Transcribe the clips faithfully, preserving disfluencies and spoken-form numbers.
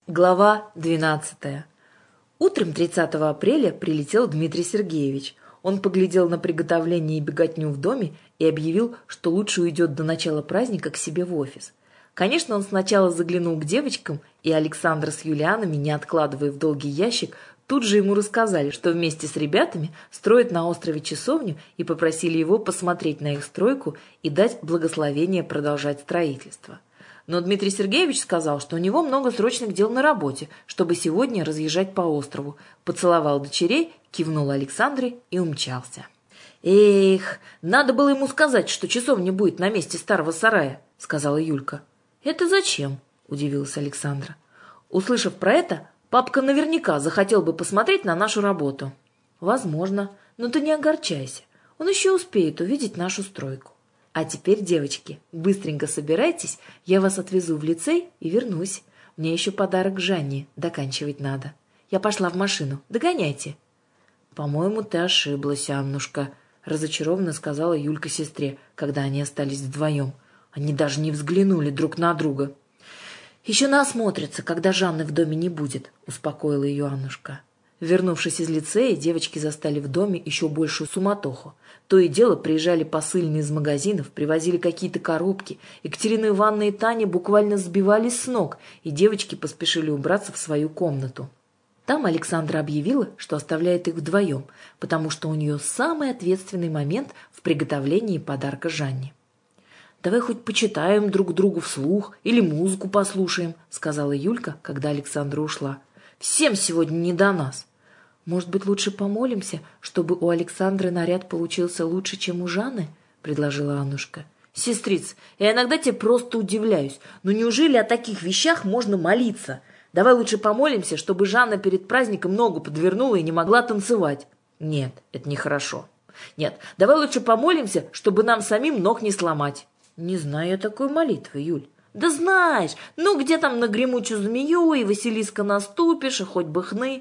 Глава двенадцатая. Утром тридцатого апреля прилетел Дмитрий Сергеевич. Он поглядел на приготовление и беготню в доме и объявил, что лучше уйдет до начала праздника к себе в офис. Конечно, он сначала заглянул к девочкам, и Александра с Юлианами, не откладывая в долгий ящик, тут же ему рассказали, что вместе с ребятами строят на острове часовню, и попросили его посмотреть на их стройку и дать благословение продолжать строительство. Но Дмитрий Сергеевич сказал, что у него много срочных дел на работе, чтобы сегодня разъезжать по острову. Поцеловал дочерей, кивнул Александре и умчался. «Эх, надо было ему сказать, что часовня будет на месте старого сарая», — сказала Юлька. «Это зачем?» — удивилась Александра. Услышав про это, папка наверняка захотел бы посмотреть на нашу работу. «Возможно, но ты не огорчайся. Он еще успеет увидеть нашу стройку. А теперь, девочки, быстренько собирайтесь, я вас отвезу в лицей и вернусь. Мне еще подарок Жанне доканчивать надо. Я пошла в машину. Догоняйте». «По-моему, ты ошиблась, Аннушка», — разочарованно сказала Юлька сестре, когда они остались вдвоем. Они даже не взглянули друг на друга. «Еще насмотрятся, когда Жанны в доме не будет», — успокоила ее Аннушка. Вернувшись из лицея, девочки застали в доме еще большую суматоху. То и дело приезжали посыльные из магазинов, привозили какие-то коробки. Екатерина Ивановна и Таня буквально сбивались с ног, и девочки поспешили убраться в свою комнату. Там Александра объявила, что оставляет их вдвоем, потому что у нее самый ответственный момент в приготовлении подарка Жанне. «Давай хоть почитаем друг другу вслух или музыку послушаем», — сказала Юлька, когда Александра ушла. «Всем сегодня не до нас». «Может быть, лучше помолимся, чтобы у Александры наряд получился лучше, чем у Жанны?» — предложила Аннушка. «Сестриц, я иногда тебе просто удивляюсь. Но неужели о таких вещах можно молиться? Давай лучше помолимся, чтобы Жанна перед праздником ногу подвернула и не могла танцевать». «Нет, это нехорошо. Нет, давай лучше помолимся, чтобы нам самим ног не сломать». «Не знаю я такой молитвы, Юль». «Да знаешь, ну где там на гремучую змею и Василиска наступишь, и хоть бы хны».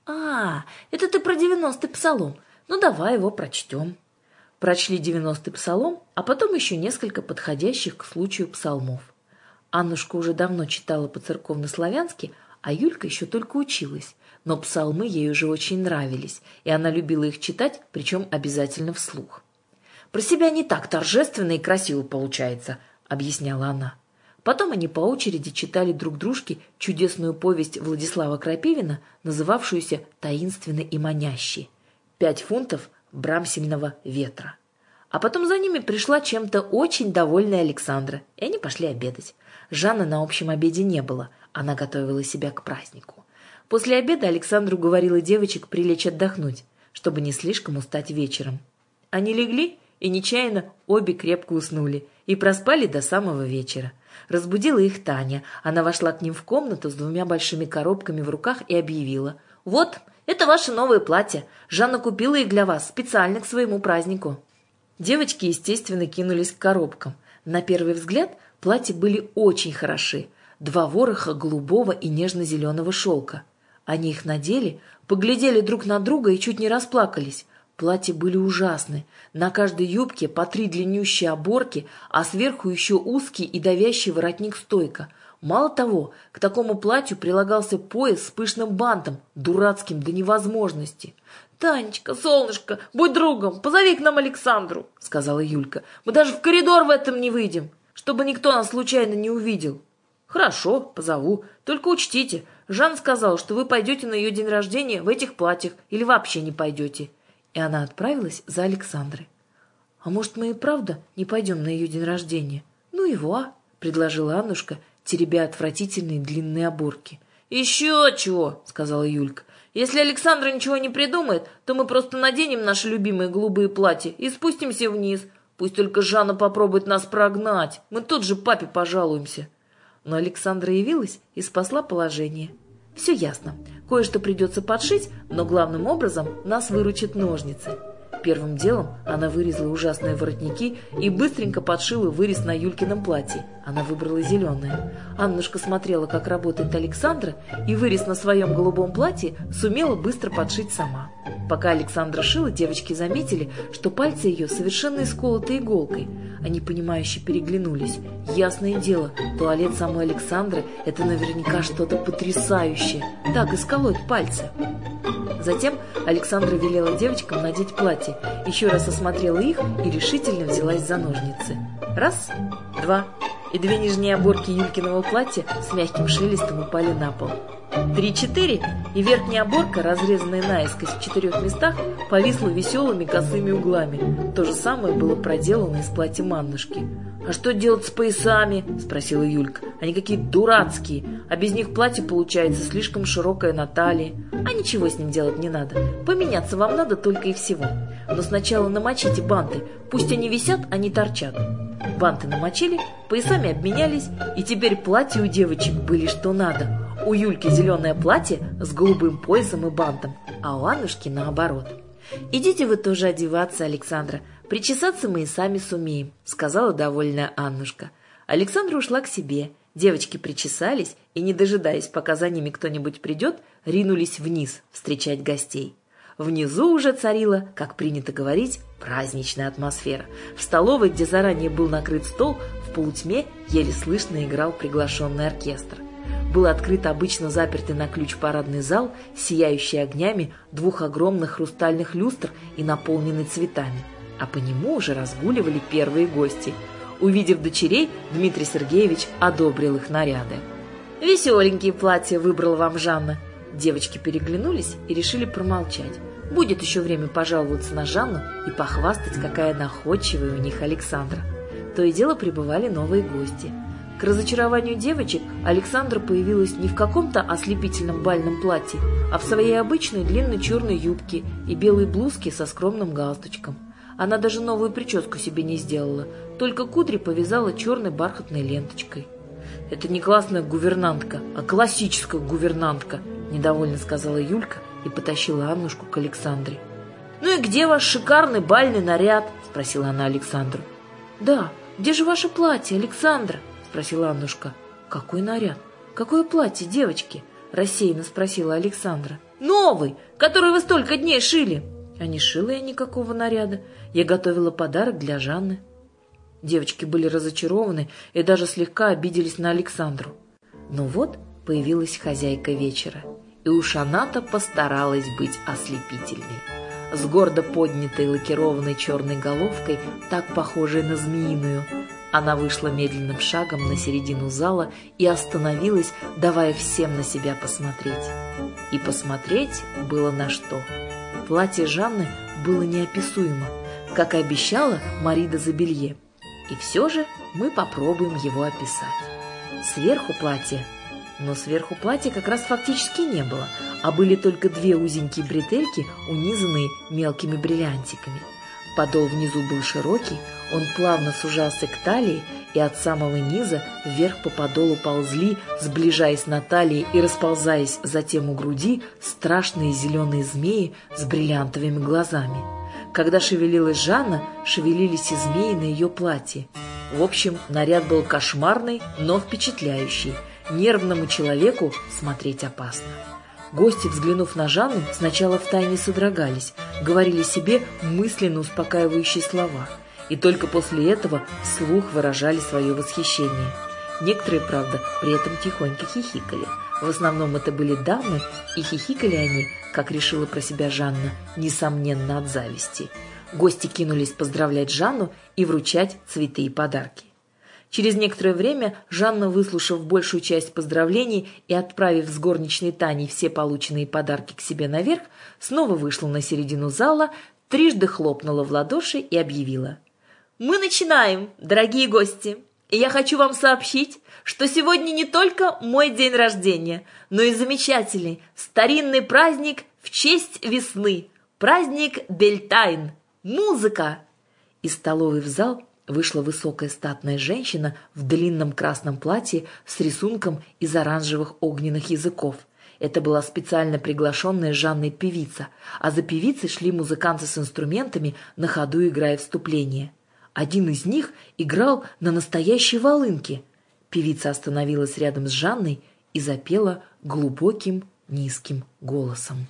«А, это ты про девяностый псалом. Ну, давай его прочтем». Прочли девяностый псалом, а потом еще несколько подходящих к случаю псалмов. Аннушка уже давно читала по-церковно-славянски, а Юлька еще только училась. Но псалмы ей уже очень нравились, и она любила их читать, причем обязательно вслух. «Про себя не так торжественно и красиво получается», — объясняла она. Потом они по очереди читали друг дружке чудесную повесть Владислава Крапивина, называвшуюся «Таинственный и манящий» «Пять фунтов брамсельного ветра». А потом за ними пришла чем-то очень довольная Александра, и они пошли обедать. Жанны на общем обеде не было, она готовила себя к празднику. После обеда Александра уговорила девочек прилечь отдохнуть, чтобы не слишком устать вечером. Они легли, и нечаянно обе крепко уснули и проспали до самого вечера. Разбудила их Таня. Она вошла к ним в комнату с двумя большими коробками в руках и объявила: «Вот, это ваши новые платья. Жанна купила их для вас специально к своему празднику». Девочки, естественно, кинулись к коробкам. На первый взгляд платья были очень хороши. Два вороха голубого и нежно-зеленого шелка. Они их надели, поглядели друг на друга и чуть не расплакались. Платья были ужасны. На каждой юбке по три длиннющие оборки, а сверху еще узкий и давящий воротник-стойка. Мало того, к такому платью прилагался пояс с пышным бантом, дурацким до невозможности. «Танечка, солнышко, будь другом, позови к нам Александру», — сказала Юлька. «Мы даже в коридор в этом не выйдем, чтобы никто нас случайно не увидел». «Хорошо, позову. Только учтите, Жанна сказала, что вы пойдете на ее день рождения в этих платьях или вообще не пойдете». И она отправилась за Александрой. «А может, мы и правда не пойдем на ее день рождения?» «Ну его, а?» — предложила Аннушка, теребя отвратительные длинные оборки. «Еще чего!» — сказала Юлька. «Если Александра ничего не придумает, то мы просто наденем наши любимые голубые платья и спустимся вниз. Пусть только Жанна попробует нас прогнать. Мы тут же папе пожалуемся». Но Александра явилась и спасла положение. «Все ясно. Кое-что придется подшить, но главным образом нас выручат ножницы». Первым делом она вырезала ужасные воротники и быстренько подшила вырез на Юлькином платье, Она выбрала зеленое. Аннушка смотрела, как работает Александра, и вырез на своем голубом платье сумела быстро подшить сама. Пока Александра шила, девочки заметили, что пальцы ее совершенно исколоты иголкой. Они, понимающе переглянулись. Ясное дело, туалет самой Александры – это наверняка что-то потрясающее. Так исколоть пальцы. Затем Александра велела девочкам надеть платье, еще раз осмотрела их и решительно взялась за ножницы. Раз, два, и две нижние оборки Юлькиного платья с мягким шелестом упали на пол. Три-четыре, и верхняя оборка, разрезанная наискось в четырех местах, повисла веселыми косыми углами. То же самое было проделано и с платьем Аннушки. «А что делать с поясами?» – спросила Юлька. «Они какие-то дурацкие, а без них платье получается слишком широкое на талии. А ничего с ним делать не надо. Поменяться вам надо только и всего. Но сначала намочите банты, пусть они висят, а не торчат». Банты намочили, поясами обменялись, и теперь платья у девочек были что надо. У Юльки зеленое платье с голубым поясом и бантом, а у Аннушки наоборот. «Идите вы тоже одеваться, Александра. Причесаться мы и сами сумеем», — сказала довольная Аннушка. Александра ушла к себе. Девочки причесались и, не дожидаясь, пока за ними кто-нибудь придет, ринулись вниз встречать гостей. Внизу уже царила, как принято говорить, праздничная атмосфера. В столовой, где заранее был накрыт стол, в полутьме еле слышно играл приглашенный оркестр. Был открыт обычно запертый на ключ парадный зал, сияющий огнями двух огромных хрустальных люстр и наполненный цветами. А по нему уже разгуливали первые гости. Увидев дочерей, Дмитрий Сергеевич одобрил их наряды. «Веселенькие платья выбрала вам Жанна». Девочки переглянулись и решили промолчать. Будет еще время пожаловаться на Жанну и похвастать, какая находчивая у них Александра. То и дело прибывали новые гости. К разочарованию девочек Александра появилась не в каком-то ослепительном бальном платье, а в своей обычной длинной черной юбке и белой блузке со скромным галстучком. Она даже новую прическу себе не сделала, только кудри повязала черной бархатной ленточкой. «Это не классная гувернантка, а классическая гувернантка», – недовольно сказала Юлька и потащила Аннушку к Александре. «Ну и где ваш шикарный бальный наряд?» – спросила она Александру. «Да, где же ваше платье, Александра?» – спросила Аннушка. «Какой наряд? Какое платье, девочки?» – рассеянно спросила Александра. «Новый, который вы столько дней шили». «А не шила я никакого наряда. Я готовила подарок для Жанны». Девочки были разочарованы и даже слегка обиделись на Александру. Но вот появилась хозяйка вечера, и уж она-то постаралась быть ослепительной. С гордо поднятой лакированной черной головкой, так похожей на змеиную, она вышла медленным шагом на середину зала и остановилась, давая всем на себя посмотреть. И посмотреть было на что. Платье Жанны было неописуемо, как и обещала Марида Забелье. И все же мы попробуем его описать. Сверху платье, но сверху платья как раз фактически не было, а были только две узенькие бретельки, унизанные мелкими бриллиантиками. Подол внизу был широкий, он плавно сужался к талии, и от самого низа вверх по подолу ползли, сближаясь на талии и расползаясь затем у груди, страшные зеленые змеи с бриллиантовыми глазами. Когда шевелилась Жанна, шевелились и змеи на ее платье. В общем, наряд был кошмарный, но впечатляющий. Нервному человеку смотреть опасно. Гости, взглянув на Жанну, сначала втайне содрогались, говорили себе мысленно успокаивающие слова, и только после этого вслух выражали свое восхищение. Некоторые, правда, при этом тихонько хихикали. В основном это были дамы, и хихикали они, как решила про себя Жанна, несомненно от зависти. Гости кинулись поздравлять Жанну и вручать цветы и подарки. Через некоторое время Жанна, выслушав большую часть поздравлений и отправив с горничной Таней все полученные подарки к себе наверх, снова вышла на середину зала, трижды хлопнула в ладоши и объявила: «Мы начинаем, дорогие гости, и я хочу вам сообщить, что сегодня не только мой день рождения, но и замечательный старинный праздник в честь весны, праздник Бельтайн. Музыка!» Из столовой в зал вышла высокая статная женщина в длинном красном платье с рисунком из оранжевых огненных языков. Это была специально приглашенная Жанной певица, а за певицей шли музыканты с инструментами, на ходу играя вступление. Один из них играл на настоящей волынке. Певица остановилась рядом с Жанной и запела глубоким низким голосом.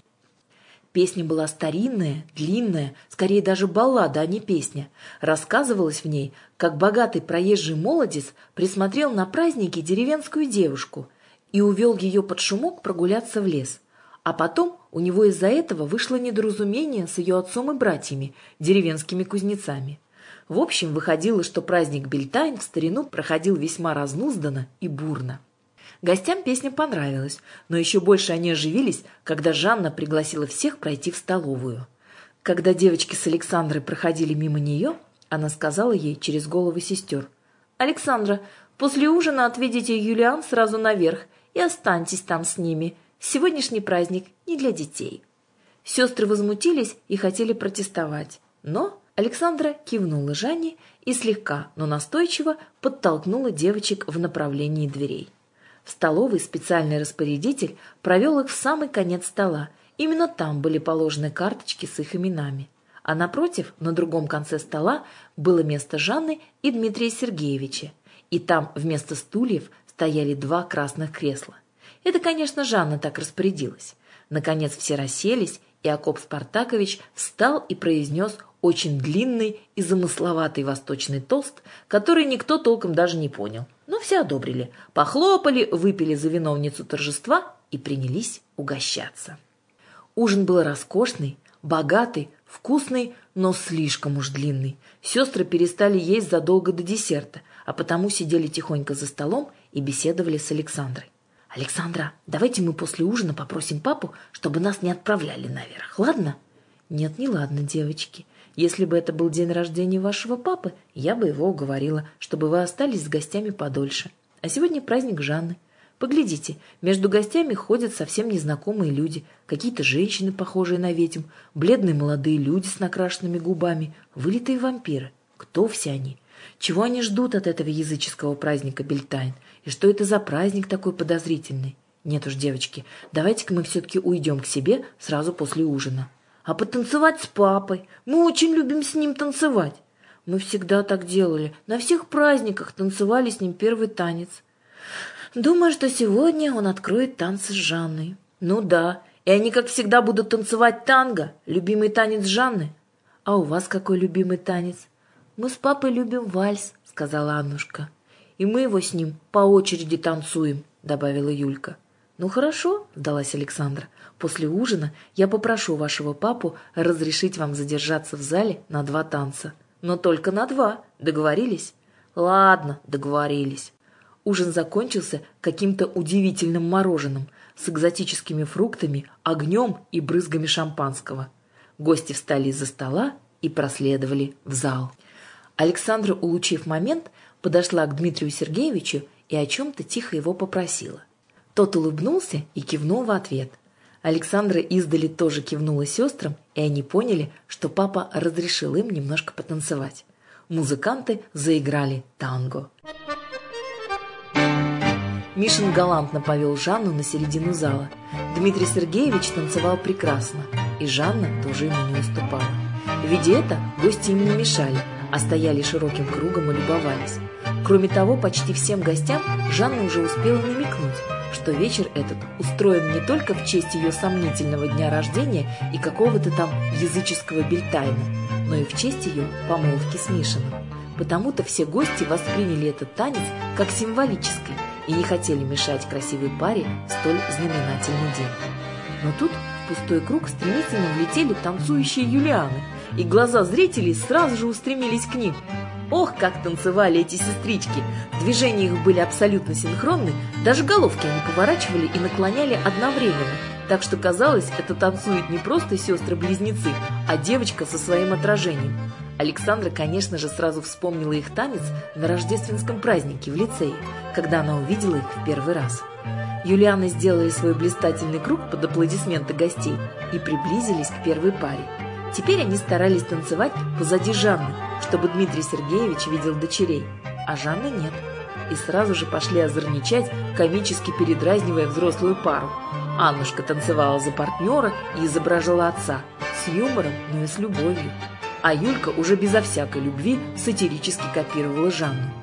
Песня была старинная, длинная, скорее даже баллада, а не песня. Рассказывалось в ней, как богатый проезжий молодец присмотрел на празднике деревенскую девушку и увел ее под шумок прогуляться в лес. А потом у него из-за этого вышло недоразумение с ее отцом и братьями, деревенскими кузнецами. В общем, выходило, что праздник Бельтайн в старину проходил весьма разнузданно и бурно. Гостям песня понравилась, но еще больше они оживились, когда Жанна пригласила всех пройти в столовую. Когда девочки с Александрой проходили мимо нее, она сказала ей через головы сестер: «Александра, после ужина отведите Юлиан сразу наверх и останьтесь там с ними. Сегодняшний праздник не для детей». Сестры возмутились и хотели протестовать, но Александра кивнула Жанне и слегка, но настойчиво подтолкнула девочек в направлении дверей. В столовой специальный распорядитель провел их в самый конец стола. Именно там были положены карточки с их именами. А напротив, на другом конце стола, было место Жанны и Дмитрия Сергеевича. И там вместо стульев стояли два красных кресла. Это, конечно, Жанна так распорядилась. Наконец все расселись, и Акоп Спартакович встал и произнес очень длинный и замысловатый восточный тост, который никто толком даже не понял. Но все одобрили, похлопали, выпили за виновницу торжества и принялись угощаться. Ужин был роскошный, богатый, вкусный, но слишком уж длинный. Сестры перестали есть задолго до десерта, а потому сидели тихонько за столом и беседовали с Александрой. «Александра, давайте мы после ужина попросим папу, чтобы нас не отправляли наверх, ладно?» «Нет, не ладно, девочки. Если бы это был день рождения вашего папы, я бы его уговорила, чтобы вы остались с гостями подольше. А сегодня праздник Жанны. Поглядите, между гостями ходят совсем незнакомые люди, какие-то женщины, похожие на ведьм, бледные молодые люди с накрашенными губами, вылитые вампиры. Кто все они? Чего они ждут от этого языческого праздника Бельтайн? И что это за праздник такой подозрительный? Нет уж, девочки, давайте-ка мы все-таки уйдем к себе сразу после ужина. А потанцевать с папой? Мы очень любим с ним танцевать. Мы всегда так делали. На всех праздниках танцевали с ним первый танец. Думаю, что сегодня он откроет танцы с Жанной. Ну да, и они, как всегда, будут танцевать танго, любимый танец Жанны. А у вас какой любимый танец? Мы с папой любим вальс, сказала Аннушка. И мы его с ним по очереди танцуем, добавила Юлька. «Ну хорошо», — сдалась Александра. «После ужина я попрошу вашего папу разрешить вам задержаться в зале на два танца. Но только на два. Договорились?» «Ладно, договорились». Ужин закончился каким-то удивительным мороженым с экзотическими фруктами, огнем и брызгами шампанского. Гости встали из-за стола и проследовали в зал. Александра, улучив момент, подошла к Дмитрию Сергеевичу и о чем-то тихо его попросила. Тот улыбнулся и кивнул в ответ. Александра издали тоже кивнула сестрам, и они поняли, что папа разрешил им немножко потанцевать. Музыканты заиграли танго. Мишин галантно повел Жанну на середину зала. Дмитрий Сергеевич танцевал прекрасно, и Жанна тоже ему не уступала. Видя это, гости им не мешали, а стояли широким кругом и любовались. Кроме того, почти всем гостям Жанна уже успела намекнуть, что вечер этот устроен не только в честь ее сомнительного дня рождения и какого-то там языческого Бельтайна, но и в честь ее помолвки с Мишиным. Потому-то все гости восприняли этот танец как символический и не хотели мешать красивой паре в столь знаменательный день. Но тут в пустой круг стремительно влетели танцующие юлианы, и глаза зрителей сразу же устремились к ним. Ох, как танцевали эти сестрички! Движения их были абсолютно синхронны, даже головки они поворачивали и наклоняли одновременно, так что казалось, это танцуют не просто сестры-близнецы, а девочка со своим отражением. Александра, конечно же, сразу вспомнила их танец на рождественском празднике в лицее, когда она увидела их в первый раз. Юлианы сделали свой блистательный круг под аплодисменты гостей и приблизились к первой паре. Теперь они старались танцевать позади Жанны, чтобы Дмитрий Сергеевич видел дочерей, а Жанны нет. И сразу же пошли озорничать, комически передразнивая взрослую пару. Аннушка танцевала за партнера и изображала отца, с юмором, но и с любовью. А Юлька уже безо всякой любви сатирически копировала Жанну.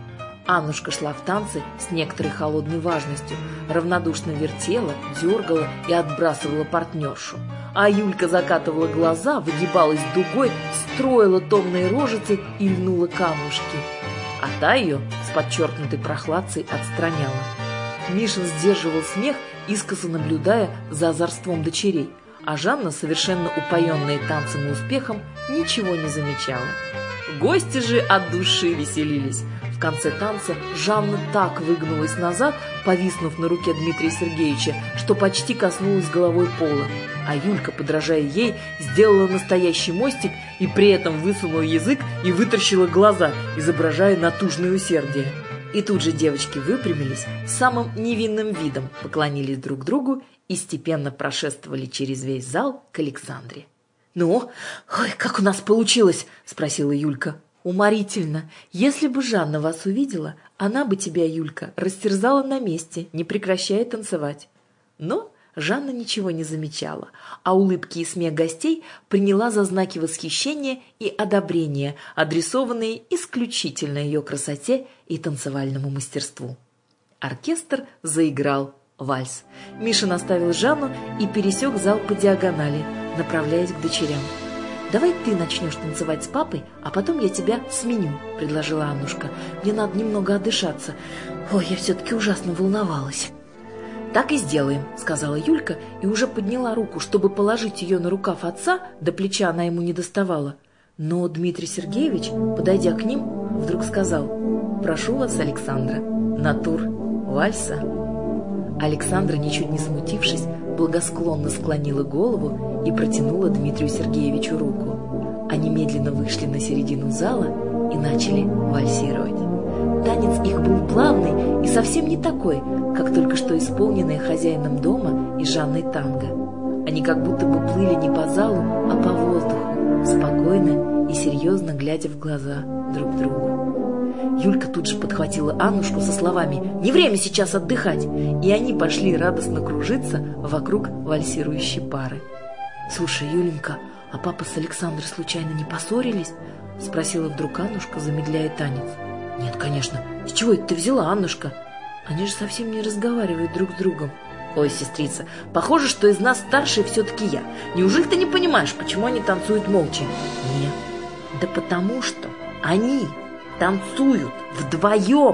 Аннушка шла в танцы с некоторой холодной важностью, равнодушно вертела, дергала и отбрасывала партнершу. А Юлька закатывала глаза, выгибалась дугой, строила томные рожицы и льнула к Аннушке. А та ее с подчеркнутой прохладцей отстраняла. Мишин сдерживал смех, искоса наблюдая за озорством дочерей, а Жанна, совершенно упоенная танцем и успехом, ничего не замечала. Гости же от души веселились. В конце танца Жанна так выгнулась назад, повиснув на руке Дмитрия Сергеевича, что почти коснулась головой пола. А Юлька, подражая ей, сделала настоящий мостик и при этом высунула язык и вытаращила глаза, изображая натужное усердие. И тут же девочки выпрямились, с самым невинным видом поклонились друг другу и степенно прошествовали через весь зал к Александре. «Ну, ой, как у нас получилось?» – спросила Юлька. «Уморительно. Если бы Жанна вас увидела, она бы тебя, Юлька, растерзала на месте, не прекращая танцевать». Но Жанна ничего не замечала, а улыбки и смех гостей приняла за знаки восхищения и одобрения, адресованные исключительно ее красоте и танцевальному мастерству. Оркестр заиграл вальс. Миша наставил Жанну и пересек зал по диагонали, направляясь к дочерям. «Давай ты начнешь танцевать с папой, а потом я тебя сменю», — предложила Аннушка. «Мне надо немного отдышаться. Ой, я все-таки ужасно волновалась». «Так и сделаем», — сказала Юлька и уже подняла руку, чтобы положить ее на рукав отца, до плеча она ему не доставала. Но Дмитрий Сергеевич, подойдя к ним, вдруг сказал: «Прошу вас, Александра, на тур вальса». Александра, ничуть не смутившись, благосклонно склонила голову и протянула Дмитрию Сергеевичу руку. Они медленно вышли на середину зала и начали вальсировать. Танец их был плавный и совсем не такой, как только что исполненные хозяином дома и Жанной танго. Они как будто бы плыли не по залу, а по воздуху, спокойно и серьезно глядя в глаза друг другу. Юлька тут же подхватила Аннушку со словами «Не время сейчас отдыхать!» И они пошли радостно кружиться вокруг вальсирующей пары. «Слушай, Юленька, а папа с Александрой случайно не поссорились?» — спросила вдруг Аннушка, замедляя танец. «Нет, конечно. С чего это ты взяла, Аннушка? Они же совсем не разговаривают друг с другом». «Ой, сестрица, похоже, что из нас старшая все-таки я. Неужели ты не понимаешь, почему они танцуют молча?» «Нет. Да потому что они танцуют вдвоем.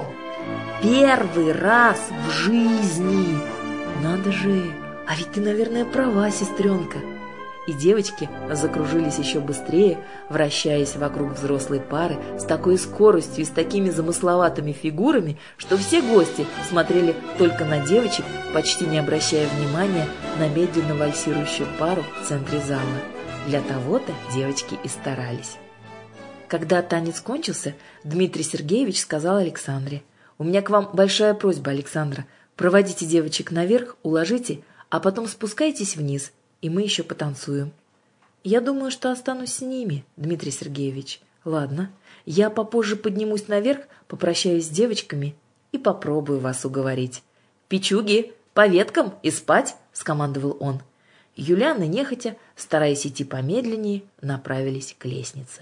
Первый раз в жизни. Надо же, а ведь ты, наверное, права, сестренка». И девочки закружились еще быстрее, вращаясь вокруг взрослой пары с такой скоростью и с такими замысловатыми фигурами, что все гости смотрели только на девочек, почти не обращая внимания на медленно вальсирующую пару в центре зала. Для того-то девочки и старались. Когда танец кончился, Дмитрий Сергеевич сказал Александре: «У меня к вам большая просьба, Александра. Проводите девочек наверх, уложите, а потом спускайтесь вниз, и мы еще потанцуем». «Я думаю, что останусь с ними, Дмитрий Сергеевич. Ладно, я попозже поднимусь наверх, попрощаюсь с девочками и попробую вас уговорить». «Пичуги, по веткам и спать!» — скомандовал он. Юлиан и нехотя, стараясь идти помедленнее, направились к лестнице.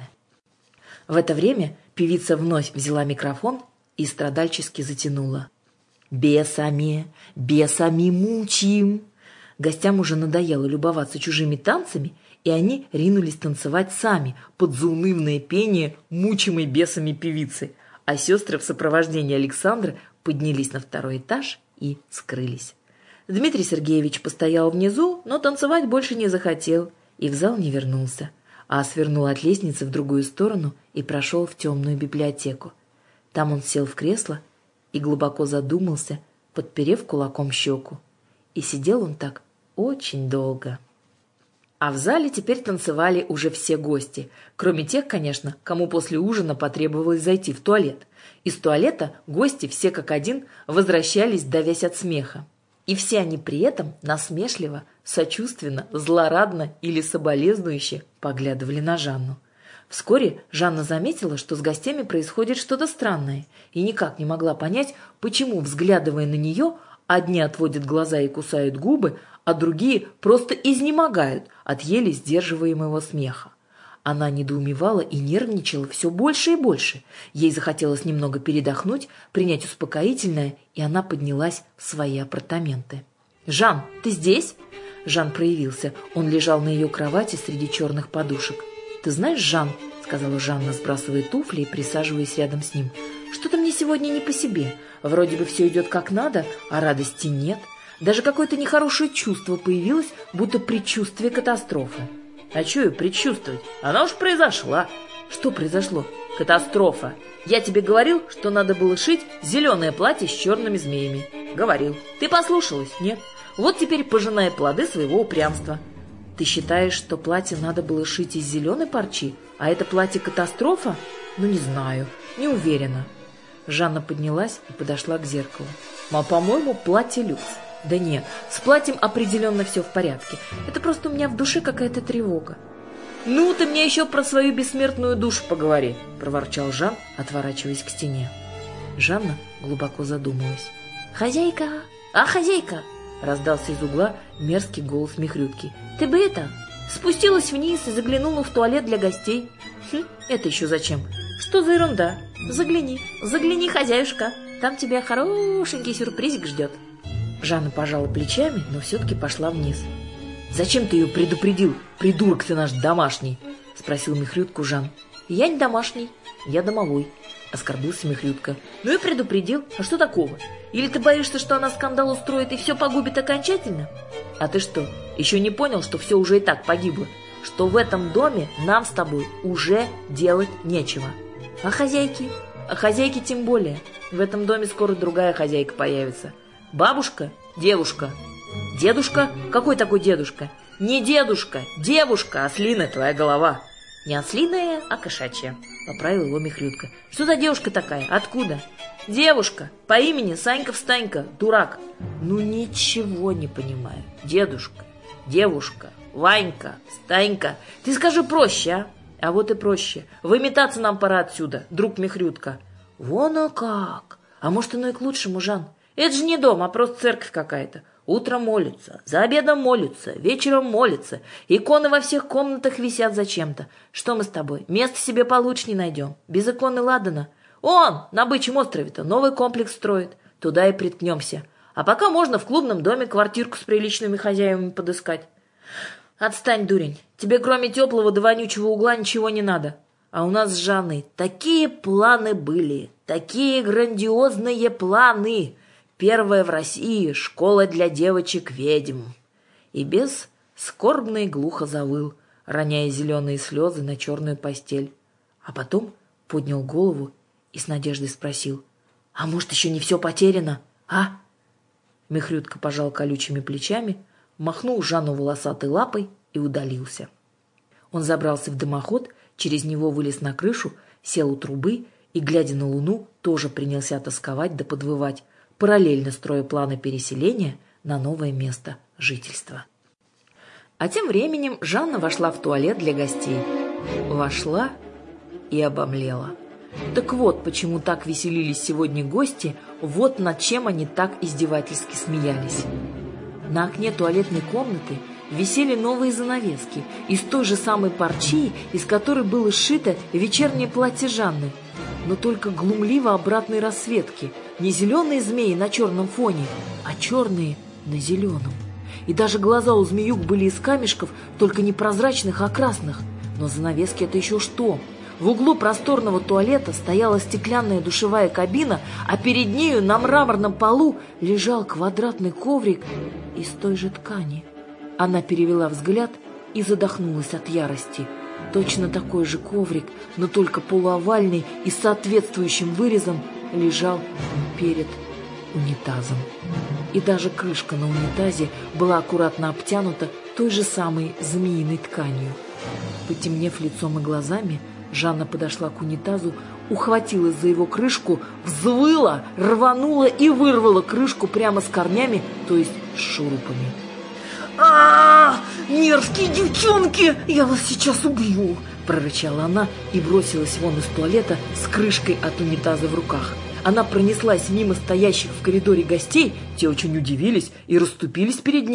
В это время певица вновь взяла микрофон и страдальчески затянула: «Бесами, бесами мучим». Гостям уже надоело любоваться чужими танцами, и они ринулись танцевать сами под заунывное пение мучимой бесами певицы, а сестры в сопровождении Александра поднялись на второй этаж и скрылись. Дмитрий Сергеевич постоял внизу, но танцевать больше не захотел и в зал не вернулся, а свернул от лестницы в другую сторону и прошел в темную библиотеку. Там он сел в кресло и глубоко задумался, подперев кулаком щеку. И сидел он так очень долго. А в зале теперь танцевали уже все гости, кроме тех, конечно, кому после ужина потребовалось зайти в туалет. Из туалета гости все как один возвращались, давясь от смеха. И все они при этом насмешливо, сочувственно, злорадно или соболезнующе поглядывали на Жанну. Вскоре Жанна заметила, что с гостями происходит что-то странное, и никак не могла понять, почему, взглядывая на нее, одни отводят глаза и кусают губы, а другие просто изнемогают от еле сдерживаемого смеха. Она недоумевала и нервничала все больше и больше. Ей захотелось немного передохнуть, принять успокоительное, и она поднялась в свои апартаменты. «Жан, ты здесь?» Жан проявился. Он лежал на ее кровати среди черных подушек. «Ты знаешь, Жан», — сказала Жанна, сбрасывая туфли и присаживаясь рядом с ним, «что-то мне сегодня не по себе. Вроде бы все идет как надо, а радости нет. Даже какое-то нехорошее чувство появилось, будто предчувствие катастрофы». «А что ее предчувствовать? Она уж произошла». «Что произошло?» «Катастрофа. Я тебе говорил, что надо было шить зеленое платье с черными змеями». «Говорил. Ты послушалась?» «Нет. Вот теперь пожинай плоды своего упрямства». «Ты считаешь, что платье надо было шить из зеленой парчи, а это платье катастрофа?» «Ну, не знаю. Не уверена». Жанна поднялась и подошла к зеркалу. «А, по-моему, платье люкс». «Да нет, с платьем определенно все в порядке. Это просто у меня в душе какая-то тревога». «Ну, ты мне еще про свою бессмертную душу поговори», — проворчал Жан, отворачиваясь к стене. Жанна глубоко задумалась. «Хозяйка! А, хозяйка!» — раздался из угла мерзкий голос Михрютки. «Ты бы это, спустилась вниз и заглянула в туалет для гостей». «Хм, это еще зачем? Что за ерунда? Загляни, загляни, хозяюшка, там тебя хорошенький сюрпризик ждет». Жанна пожала плечами, но все-таки пошла вниз. «Зачем ты ее предупредил, придурок ты наш домашний?» — спросил Михрютку Жан. «Я не домашний, я домовой», — оскорбился Михрютка. «Ну и предупредил. А что такого? Или ты боишься, что она скандал устроит и все погубит окончательно? А ты что, еще не понял, что все уже и так погибло? Что в этом доме нам с тобой уже делать нечего? А хозяйки? А хозяйки тем более. В этом доме скоро другая хозяйка появится. Бабушка, девушка. Дедушка? Какой такой дедушка? Не дедушка, девушка, ослиная твоя голова». «Не ослиная, а кошачья», — поправил его Михрютка. «Что за девушка такая? Откуда?» «Девушка, по имени Санька-Встанька, дурак». «Ну ничего не понимаю. Дедушка, девушка, Ванька, Станька. Ты скажи проще, а?» «А вот и проще. Выметаться нам пора отсюда, друг Михрютка». «Вон а как! А может, оно и к лучшему, Жан? Это же не дом, а просто церковь какая-то. Утром молятся, за обедом молятся, вечером молятся. Иконы во всех комнатах висят зачем-то. Что мы с тобой, место себе получше не найдем? Без иконы ладана. Он на Бычьем острове-то новый комплекс строит. Туда и приткнемся. А пока можно в клубном доме квартирку с приличными хозяевами подыскать». «Отстань, дурень. Тебе кроме теплого да вонючего угла ничего не надо. А у нас с Жанной такие планы были, такие грандиозные планы. Первая в России школа для девочек-ведьм». И бес скорбно и глухо завыл, роняя зеленые слезы на черную постель. А потом поднял голову и с надеждой спросил: «А может, еще не все потеряно, а?» Михрютка пожал колючими плечами, махнул Жанну волосатой лапой и удалился. Он забрался в дымоход, через него вылез на крышу, сел у трубы и, глядя на луну, тоже принялся тосковать да подвывать, параллельно строя планы переселения на новое место жительства. А тем временем Жанна вошла в туалет для гостей. Вошла и обомлела. Так вот, почему так веселились сегодня гости, вот над чем они так издевательски смеялись. На окне туалетной комнаты висели новые занавески из той же самой парчи, из которой было сшито вечернее платье Жанны, но только глумливо обратной расцветки. Не зеленые змеи на черном фоне, а черные на зеленом. И даже глаза у змеюк были из камешков, только не прозрачных, а красных. Но занавески — это еще что? В углу просторного туалета стояла стеклянная душевая кабина, а перед нею на мраморном полу лежал квадратный коврик из той же ткани. Она перевела взгляд и задохнулась от ярости. Точно такой же коврик, но только полуовальный и с соответствующим вырезом, лежал перед унитазом. И даже крышка на унитазе была аккуратно обтянута той же самой змеиной тканью. Потемнев лицом и глазами, Жанна подошла к унитазу, ухватилась за его крышку, взвыла, рванула и вырвала крышку прямо с корнями, то есть с шурупами. «А-а-а! Мерзкие девчонки! Я вас сейчас убью!» — прорычала она и бросилась вон из туалета с крышкой от унитаза в руках. Она пронеслась мимо стоящих в коридоре гостей, те очень удивились и расступились перед нею,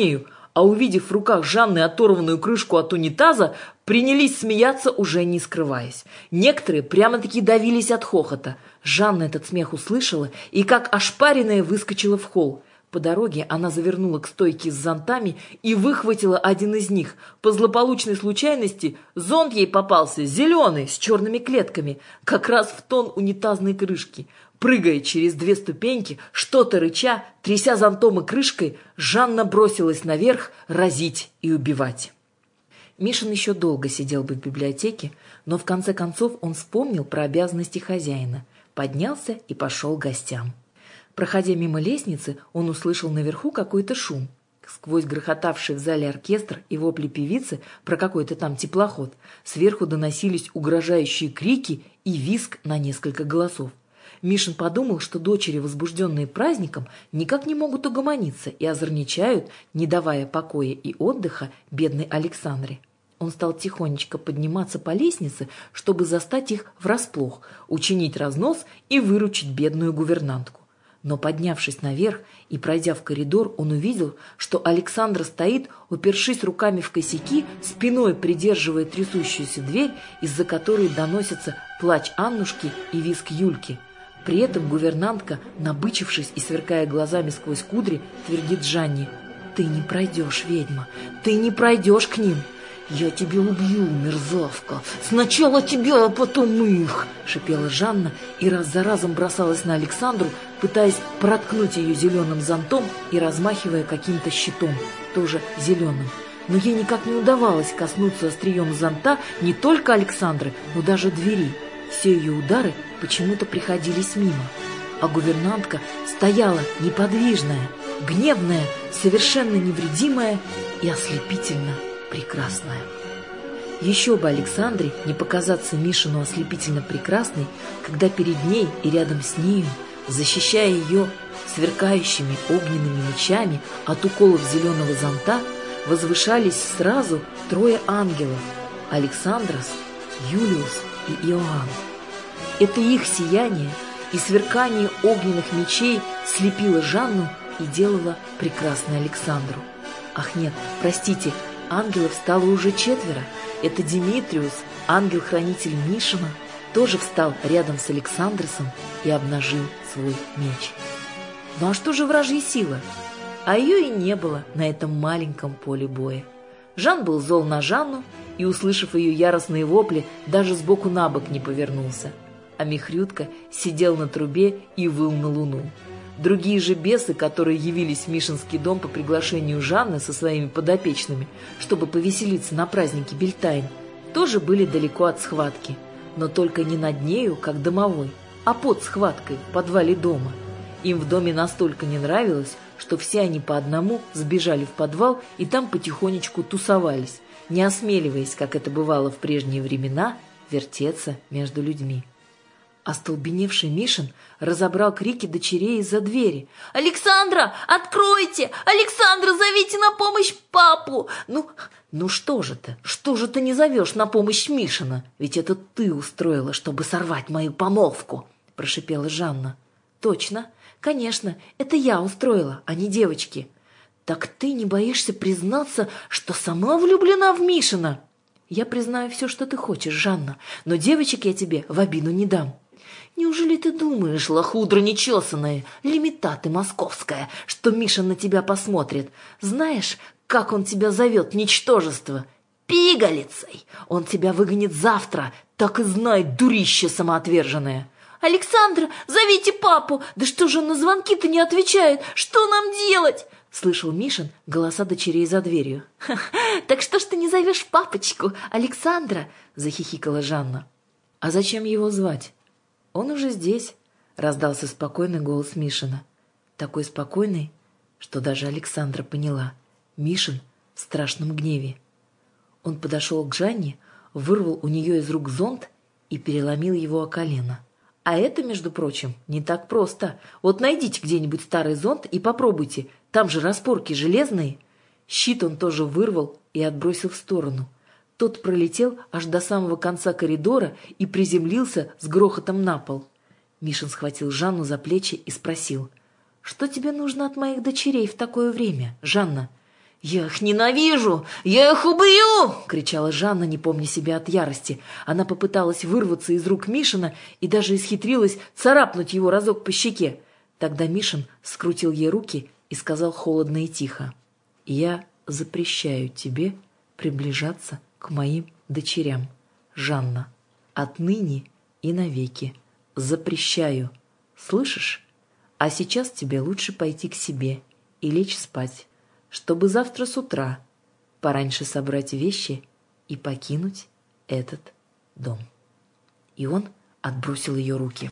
а увидев в руках Жанны оторванную крышку от унитаза, принялись смеяться, уже не скрываясь. Некоторые прямо-таки давились от хохота. Жанна этот смех услышала и, как ошпаренная, выскочила в холл. По дороге она завернула к стойке с зонтами и выхватила один из них. По злополучной случайности зонт ей попался зеленый, с черными клетками, как раз в тон унитазной крышки. Прыгая через две ступеньки, что-то рыча, тряся зонтом и крышкой, Жанна бросилась наверх разить и убивать. Мишин еще долго сидел бы в библиотеке, но в конце концов он вспомнил про обязанности хозяина, поднялся и пошел к гостям. Проходя мимо лестницы, он услышал наверху какой-то шум. Сквозь грохотавший в зале оркестр и вопли певицы про какой-то там теплоход сверху доносились угрожающие крики и визг на несколько голосов. Мишин подумал, что дочери, возбужденные праздником, никак не могут угомониться и озорничают, не давая покоя и отдыха бедной Александре. Он стал тихонечко подниматься по лестнице, чтобы застать их врасплох, учинить разнос и выручить бедную гувернантку. Но, поднявшись наверх и пройдя в коридор, он увидел, что Александра стоит, упершись руками в косяки, спиной придерживая трясущуюся дверь, из-за которой доносится плач Аннушки и визг Юльки. При этом гувернантка, набычившись и сверкая глазами сквозь кудри, твердит Жанне: «Ты не пройдешь, ведьма, ты не пройдешь к ним!» «Я тебя убью, мерзавка! Сначала тебя, а потом их!» — шипела Жанна и раз за разом бросалась на Александру, пытаясь проткнуть ее зеленым зонтом и размахивая каким-то щитом, тоже зеленым. Но ей никак не удавалось коснуться острием зонта не только Александры, но даже двери. Все ее удары почему-то приходились мимо. А гувернантка стояла неподвижная, гневная, совершенно невредимая и ослепительно прекрасная. Еще бы Александре не показаться Мишину ослепительно прекрасной, когда перед ней и рядом с нею, защищая ее сверкающими огненными мечами от уколов зеленого зонта, возвышались сразу трое ангелов – Александрос, Юлиус и Иоанн. Это их сияние и сверкание огненных мечей слепило Жанну и делало прекрасной Александру. Ах нет, простите, ангелов стало уже четверо. Это Димитриус, ангел-хранитель Мишина, тоже встал рядом с Александросом и обнажил свой меч. Ну а что же вражья сила? А ее и не было на этом маленьком поле боя. Жан был зол на Жанну и, услышав ее яростные вопли, даже сбоку на бок не повернулся. А Михрютка сидел на трубе и выл на луну. Другие же бесы, которые явились в Мишинский дом по приглашению Жанны со своими подопечными, чтобы повеселиться на празднике Бельтайн, тоже были далеко от схватки, но только не над нею, как домовой, а под схваткой в подвале дома. Им в доме настолько не нравилось, что все они по одному сбежали в подвал и там потихонечку тусовались, не осмеливаясь, как это бывало в прежние времена, вертеться между людьми. Остолбеневший Мишин разобрал крики дочерей из-за двери. «Александра, откройте! Александра, зовите на помощь папу!» «Ну, ну что же ты? Что же ты не зовешь на помощь Мишина? Ведь это ты устроила, чтобы сорвать мою помолвку!» – прошипела Жанна. «Точно, конечно, это я устроила, а не девочки. Так ты не боишься признаться, что сама влюблена в Мишина?» «Я признаю все, что ты хочешь, Жанна, но девочек я тебе в обиду не дам». «Неужели ты думаешь, лохудра нечесанная, лимита ты московская, что Миша на тебя посмотрит? Знаешь, как он тебя зовет, ничтожество? Пигалицей! Он тебя выгонит завтра, так и знай, дурище самоотверженное!» «Александра, зовите папу! Да что же он на звонки-то не отвечает? Что нам делать?» Слышал Мишин голоса дочерей за дверью. «Ха -ха, так что ж ты не зовешь папочку, Александра?» – захихикала Жанна. «А зачем его звать? Он уже здесь», — раздался спокойный голос Мишина. Такой спокойный, что даже Александра поняла. Мишин в страшном гневе. Он подошел к Жанне, вырвал у нее из рук зонт и переломил его о колено. А это, между прочим, не так просто. Вот найдите где-нибудь старый зонт и попробуйте, там же распорки железные. Щит он тоже вырвал и отбросил в сторону. Тот пролетел аж до самого конца коридора и приземлился с грохотом на пол. Мишин схватил Жанну за плечи и спросил: «Что тебе нужно от моих дочерей в такое время, Жанна?» «Я их ненавижу! Я их убью!» — кричала Жанна, не помня себя от ярости. Она попыталась вырваться из рук Мишина и даже исхитрилась царапнуть его разок по щеке. Тогда Мишин скрутил ей руки и сказал холодно и тихо: «Я запрещаю тебе приближаться к моим дочерям, Жанна. Отныне и навеки. Запрещаю. Слышишь? А сейчас тебе лучше пойти к себе и лечь спать, чтобы завтра с утра пораньше собрать вещи и покинуть этот дом». И он отбросил ее руки.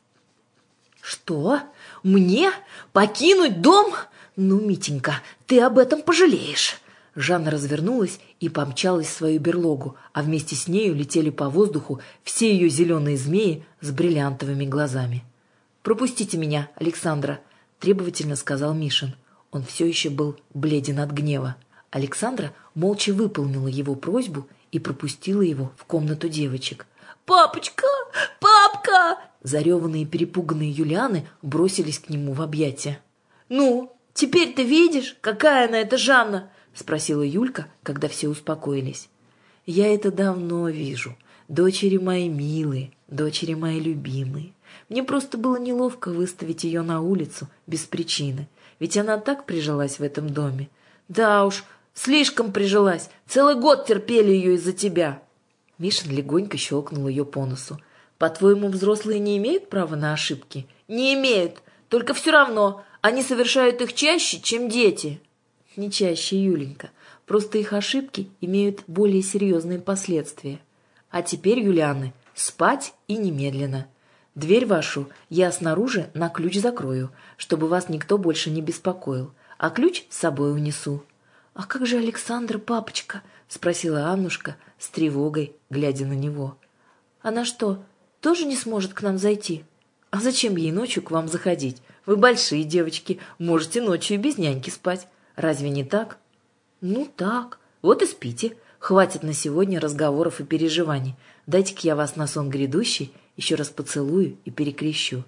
«Что? Мне? Покинуть дом? Ну, Митенька, ты об этом пожалеешь!» Жанна развернулась и помчалась в свою берлогу, а вместе с нею летели по воздуху все ее зеленые змеи с бриллиантовыми глазами. «Пропустите меня, Александра», — требовательно сказал Мишин. Он все еще был бледен от гнева. Александра молча выполнила его просьбу и пропустила его в комнату девочек. «Папочка! Папка!» Зареванные и перепуганные Юлианы бросились к нему в объятия. «Ну, теперь ты видишь, какая она эта Жанна?» — спросила Юлька, когда все успокоились. «Я это давно вижу. Дочери мои милые, дочери мои любимые. Мне просто было неловко выставить ее на улицу без причины, ведь она так прижилась в этом доме. Да уж, слишком прижилась. Целый год терпели ее из-за тебя». Мишин легонько щелкнул ее по носу. «По-твоему, взрослые не имеют права на ошибки?» «Не имеют. Только все равно они совершают их чаще, чем дети». «Не чаще, Юленька. Просто их ошибки имеют более серьезные последствия. А теперь, Юлианы, спать и немедленно. Дверь вашу я снаружи на ключ закрою, чтобы вас никто больше не беспокоил, а ключ с собой унесу». «А как же Александра, папочка?» — спросила Аннушка с тревогой, глядя на него. «Она что, тоже не сможет к нам зайти?» «А зачем ей ночью к вам заходить? Вы большие девочки, можете ночью и без няньки спать. Разве не так?» «Ну так. Вот и спите. Хватит на сегодня разговоров и переживаний. Дайте-ка я вас на сон грядущий еще раз поцелую и перекрещу».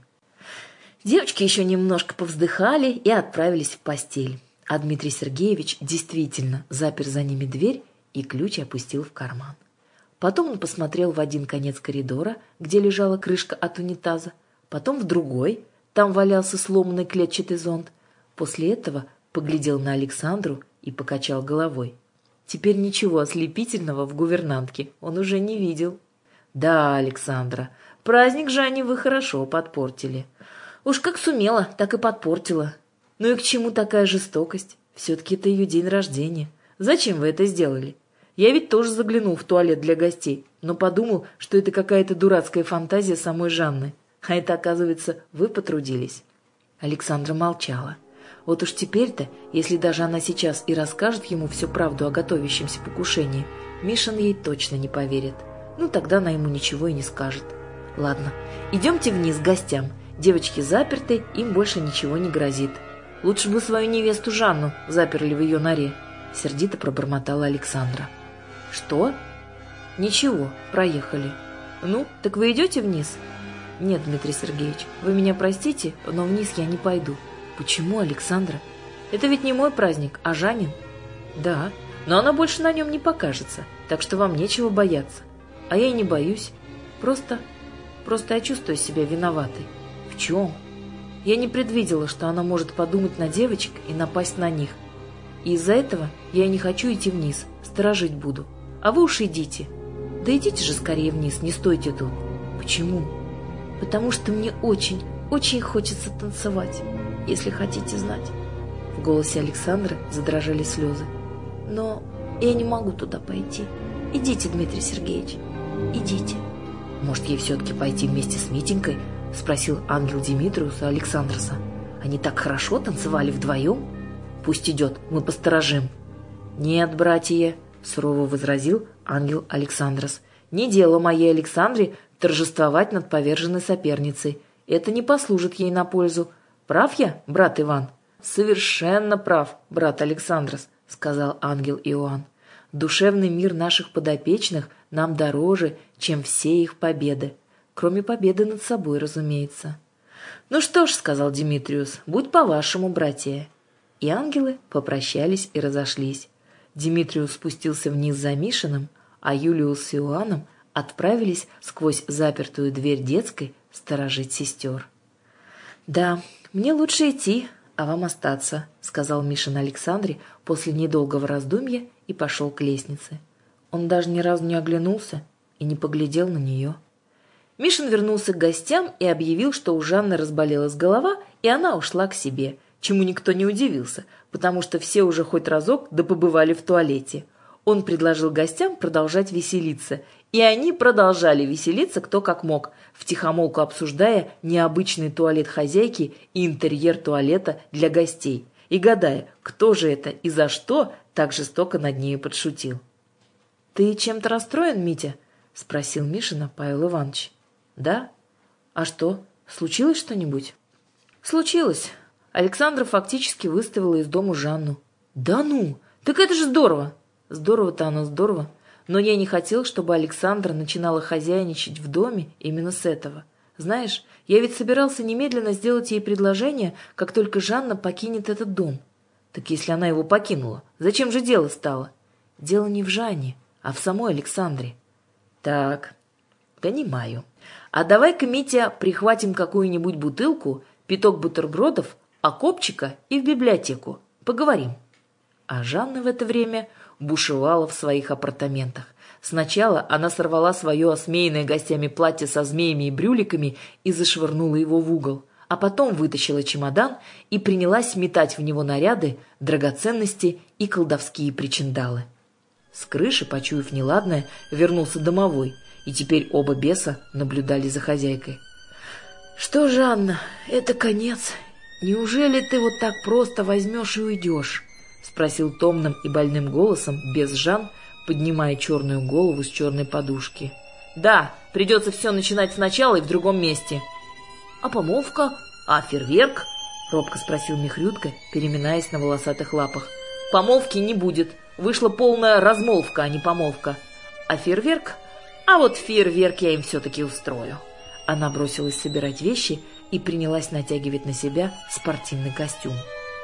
Девочки еще немножко повздыхали и отправились в постель. А Дмитрий Сергеевич действительно запер за ними дверь и ключ опустил в карман. Потом он посмотрел в один конец коридора, где лежала крышка от унитаза, потом в другой, там валялся сломанный клетчатый зонт. После этого поглядел на Александру и покачал головой. Теперь ничего ослепительного в гувернантке он уже не видел. «Да, Александра, праздник Жанне вы хорошо подпортили. Уж как сумела, так и подпортила. Ну и к чему такая жестокость? Все-таки это ее день рождения. Зачем вы это сделали? Я ведь тоже заглянул в туалет для гостей, но подумал, что это какая-то дурацкая фантазия самой Жанны. А это, оказывается, вы потрудились». Александра молчала. Вот уж теперь-то, если даже она сейчас и расскажет ему всю правду о готовящемся покушении, Мишин ей точно не поверит. Ну, тогда она ему ничего и не скажет. «Ладно, идемте вниз к гостям. Девочки заперты, им больше ничего не грозит. Лучше бы свою невесту Жанну заперли в ее норе», — сердито пробормотала Александра. «Что?» «Ничего, проехали. Ну, так вы идете вниз?» «Нет, Дмитрий Сергеевич, вы меня простите, но вниз я не пойду». «Почему, Александра? Это ведь не мой праздник, а Жанин». «Да, но она больше на нем не покажется, так что вам нечего бояться. А я и не боюсь. Просто, просто я чувствую себя виноватой». «В чем?» «Я не предвидела, что она может подумать на девочек и напасть на них. И из-за этого я и не хочу идти вниз, сторожить буду. А вы уж идите. Да идите же скорее вниз, не стойте тут». «Почему?» «Потому что мне очень, очень хочется танцевать, если хотите знать». В голосе Александры задрожали слезы. «Но я не могу туда пойти. Идите, Дмитрий Сергеевич, идите». «Может, ей все-таки пойти вместе с Митенькой?» — спросил ангел Димитриуса Александроса. «Они так хорошо танцевали вдвоем?» «Пусть идет, мы посторожим». «Нет, братья», — сурово возразил ангел Александрос. «Не дело моей Александре торжествовать над поверженной соперницей. Это не послужит ей на пользу. Прав я, брат Иван?» «Совершенно прав, брат Александрос», — сказал ангел Иоанн. «Душевный мир наших подопечных нам дороже, чем все их победы. Кроме победы над собой, разумеется». «Ну что ж», — сказал Димитриус, — «будь по-вашему, братья». И ангелы попрощались и разошлись. Димитриус спустился вниз за Мишиным, а Юлиус с Иоанном отправились сквозь запертую дверь детской сторожить сестер. «Да, мне лучше идти, а вам остаться», — сказал Мишин Александре после недолгого раздумья и пошел к лестнице. Он даже ни разу не оглянулся и не поглядел на нее. Мишин вернулся к гостям и объявил, что у Жанны разболелась голова, и она ушла к себе, чему никто не удивился, потому что все уже хоть разок да побывали в туалете. Он предложил гостям продолжать веселиться, и они продолжали веселиться кто как мог, втихомолку обсуждая необычный туалет хозяйки и интерьер туалета для гостей, и гадая, кто же это и за что так жестоко над нею подшутил. «Ты чем-то расстроен, Митя?» — спросил Мишина Павел Иванович. «Да? А что, случилось что-нибудь?» «Случилось. Александра фактически выставила из дому Жанну». «Да ну! Так это же здорово!» «Здорово-то оно здорово, но я не хотел, чтобы Александра начинала хозяйничать в доме именно с этого. Знаешь, я ведь собирался немедленно сделать ей предложение, как только Жанна покинет этот дом. Так если она его покинула, зачем же дело стало? Дело не в Жанне, а в самой Александре». «Так, понимаю. А давай-ка, Митя, прихватим какую-нибудь бутылку, пяток бутербродов, окопчика и в библиотеку. Поговорим». А Жанна в это время бушевала в своих апартаментах. Сначала она сорвала свое осмеянное гостями платье со змеями и брюликами и зашвырнула его в угол, а потом вытащила чемодан и принялась метать в него наряды, драгоценности и колдовские причиндалы. С крыши, почуяв неладное, вернулся домовой, и теперь оба беса наблюдали за хозяйкой. «Что, Жанна, это конец? Неужели ты вот так просто возьмешь и уйдешь?» — спросил томным и больным голосом бес Жан, поднимая черную голову с черной подушки. «Да, придется все начинать сначала и в другом месте». «А помолвка? А фейерверк?» — робко спросил Михрютка, переминаясь на волосатых лапах. «Помолвки не будет. Вышла полная размолвка, а не помолвка. А фейерверк? А вот фейерверк я им все-таки устрою». Она бросилась собирать вещи и принялась натягивать на себя спортивный костюм.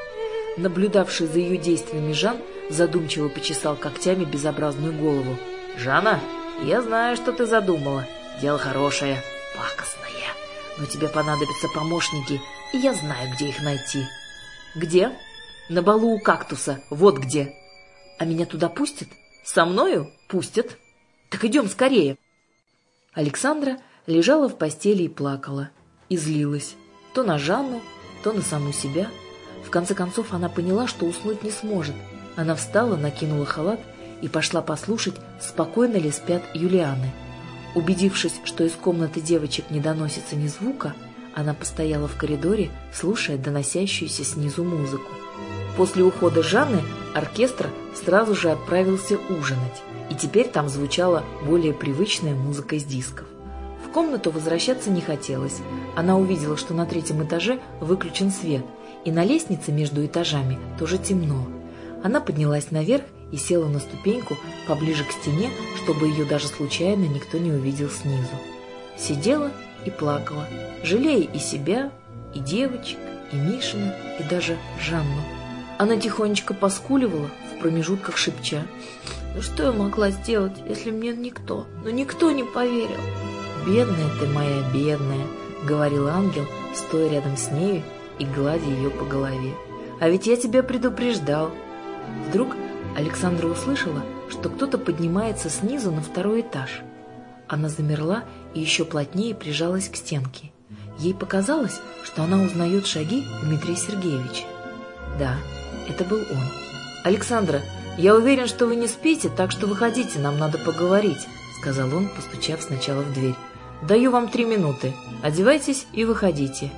Наблюдавший за ее действиями Жан задумчиво почесал когтями безобразную голову. «Жанна, я знаю, что ты задумала. Дело хорошее, пакостное. Но тебе понадобятся помощники, и я знаю, где их найти». «Где?» «На балу у кактуса, вот где». «А меня туда пустят?» «Со мною? Пустят». «Так идем скорее». Александра лежала в постели и плакала, и злилась. То на Жанну, то на саму себя. В конце концов она поняла, что уснуть не сможет. Она встала, накинула халат и пошла послушать, спокойно ли спят Юлианы. Убедившись, что из комнаты девочек не доносится ни звука, она постояла в коридоре, слушая доносящуюся снизу музыку. После ухода Жанны оркестр сразу же отправился ужинать, и теперь там звучала более привычная музыка из дисков. В комнату возвращаться не хотелось. Она увидела, что на третьем этаже выключен свет, и на лестнице между этажами тоже темно. Она поднялась наверх и села на ступеньку поближе к стене, чтобы ее даже случайно никто не увидел снизу. Сидела и плакала, жалея и себя, и девочек, и Мишина, и даже Жанну. Она тихонечко поскуливала, в промежутках шепча: «Ну что я могла сделать, если мне никто, ну никто не поверил?» «Бедная ты моя, бедная», — говорил ангел, стоя рядом с нею и гладя ее по голове. «А ведь я тебя предупреждал». Вдруг Александра услышала, что кто-то поднимается снизу на второй этаж. Она замерла и еще плотнее прижалась к стенке. Ей показалось, что она узнает шаги Дмитрия Сергеевича. Да, это был он. «Александра, я уверен, что вы не спите, так что выходите, нам надо поговорить», — сказал он, постучав сначала в дверь. «Даю вам три минуты. Одевайтесь и выходите».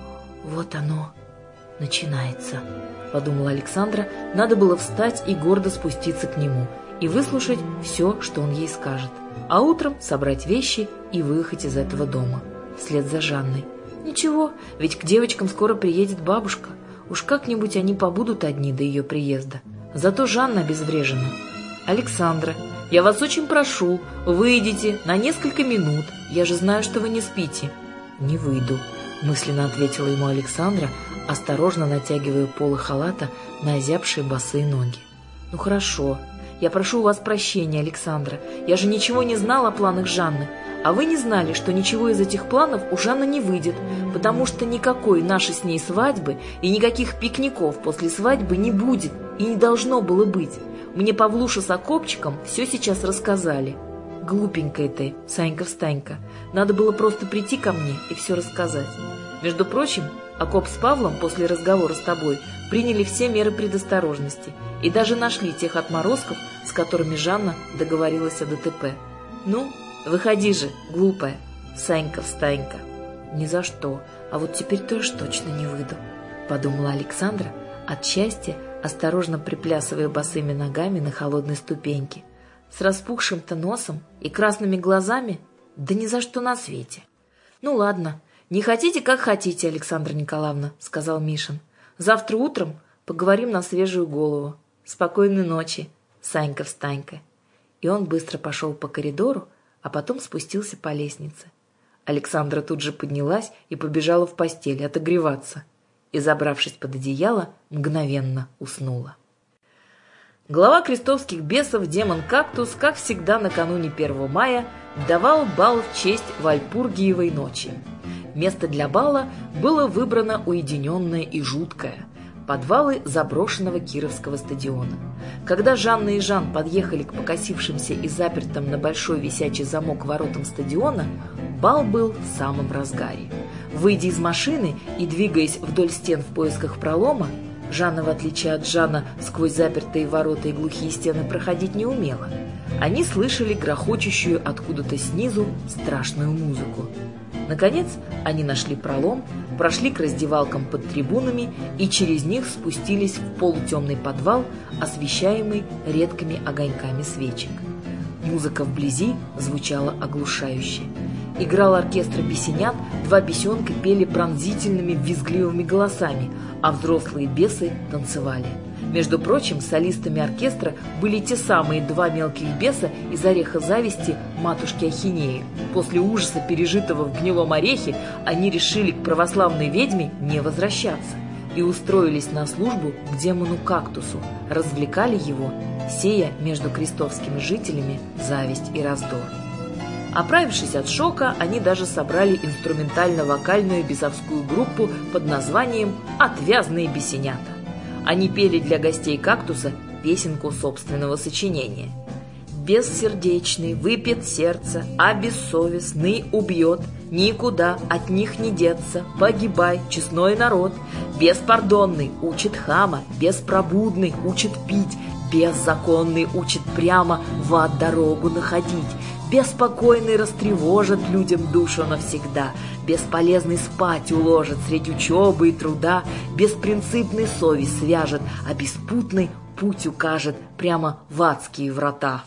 «Вот оно начинается», — подумала Александра. Надо было встать и гордо спуститься к нему и выслушать все, что он ей скажет, а утром собрать вещи и выехать из этого дома вслед за Жанной. Ничего, ведь к девочкам скоро приедет бабушка. Уж как-нибудь они побудут одни до ее приезда. Зато Жанна обезврежена. «Александра, я вас очень прошу, выйдите на несколько минут. Я же знаю, что вы не спите». «Не выйду», — мысленно ответила ему Александра, осторожно натягивая полы халата на озябшие босые ноги. «Ну хорошо. Я прошу у вас прощения, Александра. Я же ничего не знала о планах Жанны. А вы не знали, что ничего из этих планов у Жанны не выйдет, потому что никакой нашей с ней свадьбы и никаких пикников после свадьбы не будет и не должно было быть. Мне Павлуша с Акопчиком все сейчас рассказали». «Глупенькая ты, Санька-встанька. Надо было просто прийти ко мне и все рассказать. Между прочим, Акоп с Павлом после разговора с тобой приняли все меры предосторожности и даже нашли тех отморозков, с которыми Жанна договорилась о ДТП. Ну, выходи же, глупая, Санька-встанька». «Ни за что, а вот теперь-то уж точно не выйду», — подумала Александра от счастья, осторожно приплясывая босыми ногами на холодной ступеньке. С распухшим-то носом и красными глазами? Да ни за что на свете. «Ну ладно, не хотите, как хотите, Александра Николаевна», — сказал Мишин. «Завтра утром поговорим на свежую голову. Спокойной ночи, Санька-встанька». И он быстро пошел по коридору, а потом спустился по лестнице. Александра тут же поднялась и побежала в постель отогреваться. И, забравшись под одеяло, мгновенно уснула. Глава крестовских бесов демон Кактус, как всегда накануне первого мая, давал бал в честь Вальпургиевой ночи. Место для бала было выбрано уединенное и жуткое – подвалы заброшенного Кировского стадиона. Когда Жанна и Жан подъехали к покосившимся и запертым на большой висячий замок воротам стадиона, бал был в самом разгаре. Выйдя из машины и двигаясь вдоль стен в поисках пролома, Жанна, в отличие от Жана, сквозь запертые ворота и глухие стены проходить не умела. Они слышали грохочущую откуда-то снизу страшную музыку. Наконец, они нашли пролом, прошли к раздевалкам под трибунами и через них спустились в полутемный подвал, освещаемый редкими огоньками свечек. Музыка вблизи звучала оглушающе. Играл оркестр бесенят, два бесенка пели пронзительными визгливыми голосами, а взрослые бесы танцевали. Между прочим, солистами оркестра были те самые два мелких беса из «Ореха зависти» матушки Ахинеи. После ужаса, пережитого в Гнилом Орехе, они решили к православной ведьме не возвращаться и устроились на службу к демону Кактусу, развлекали его, сея между крестовскими жителями зависть и раздор. Оправившись от шока, они даже собрали инструментально-вокальную бесовскую группу под названием «Отвязные бесенята». Они пели для гостей Кактуса песенку собственного сочинения. «Бессердечный выпьет сердце, а бессовестный убьет. Никуда от них не деться, погибай, честной народ. Беспардонный учит хама, беспробудный учит пить, беззаконный учит прямо в ад дорогу находить. Беспокойный растревожит людям душу навсегда, бесполезный спать уложит средь учебы и труда, беспринципный совесть свяжет, а беспутный путь укажет прямо в адские врата».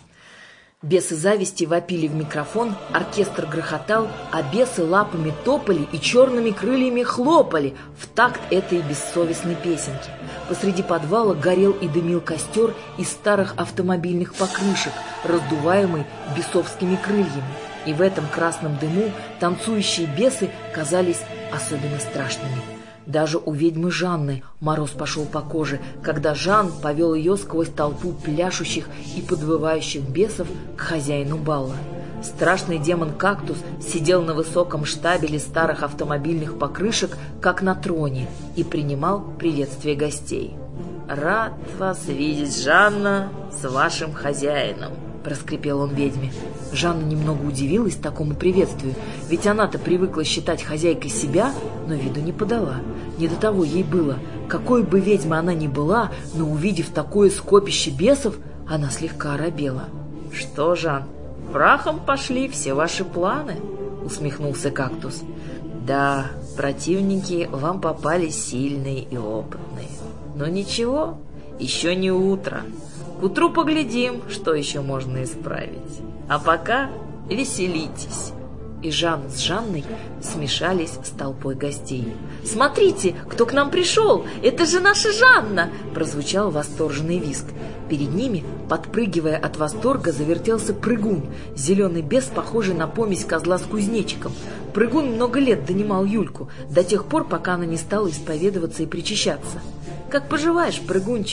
Бесы зависти вопили в микрофон, оркестр грохотал, а бесы лапами топали и черными крыльями хлопали в такт этой бессовестной песенки. Посреди подвала горел и дымил костер из старых автомобильных покрышек, раздуваемый бесовскими крыльями. И в этом красном дыму танцующие бесы казались особенно страшными. Даже у ведьмы Жанны мороз пошел по коже, когда Жан повел ее сквозь толпу пляшущих и подвывающих бесов к хозяину бала. Страшный демон Кактус сидел на высоком штабеле старых автомобильных покрышек, как на троне, и принимал приветствие гостей. «Рад вас видеть, Жанна, с вашим хозяином», — проскрипел он ведьме. Жанна немного удивилась такому приветствию, ведь она-то привыкла считать хозяйкой себя, но виду не подала. Не до того ей было. Какой бы ведьмой она ни была, но увидев такое скопище бесов, она слегка оробела. «Что, Жан, прахом пошли все ваши планы?» — усмехнулся Кактус. «Да, противники вам попались сильные и опытные. Но ничего, еще не утро. К утру поглядим, что еще можно исправить. А пока веселитесь». И Жан с Жанной смешались с толпой гостей. «Смотрите, кто к нам пришел! Это же наша Жанна!» – прозвучал восторженный визг. Перед ними, подпрыгивая от восторга, завертелся Прыгун, зеленый бес, похожий на помесь козла с кузнечиком. Прыгун много лет донимал Юльку, до тех пор, пока она не стала исповедоваться и причащаться. «Как поживаешь, Прыгунчик?» –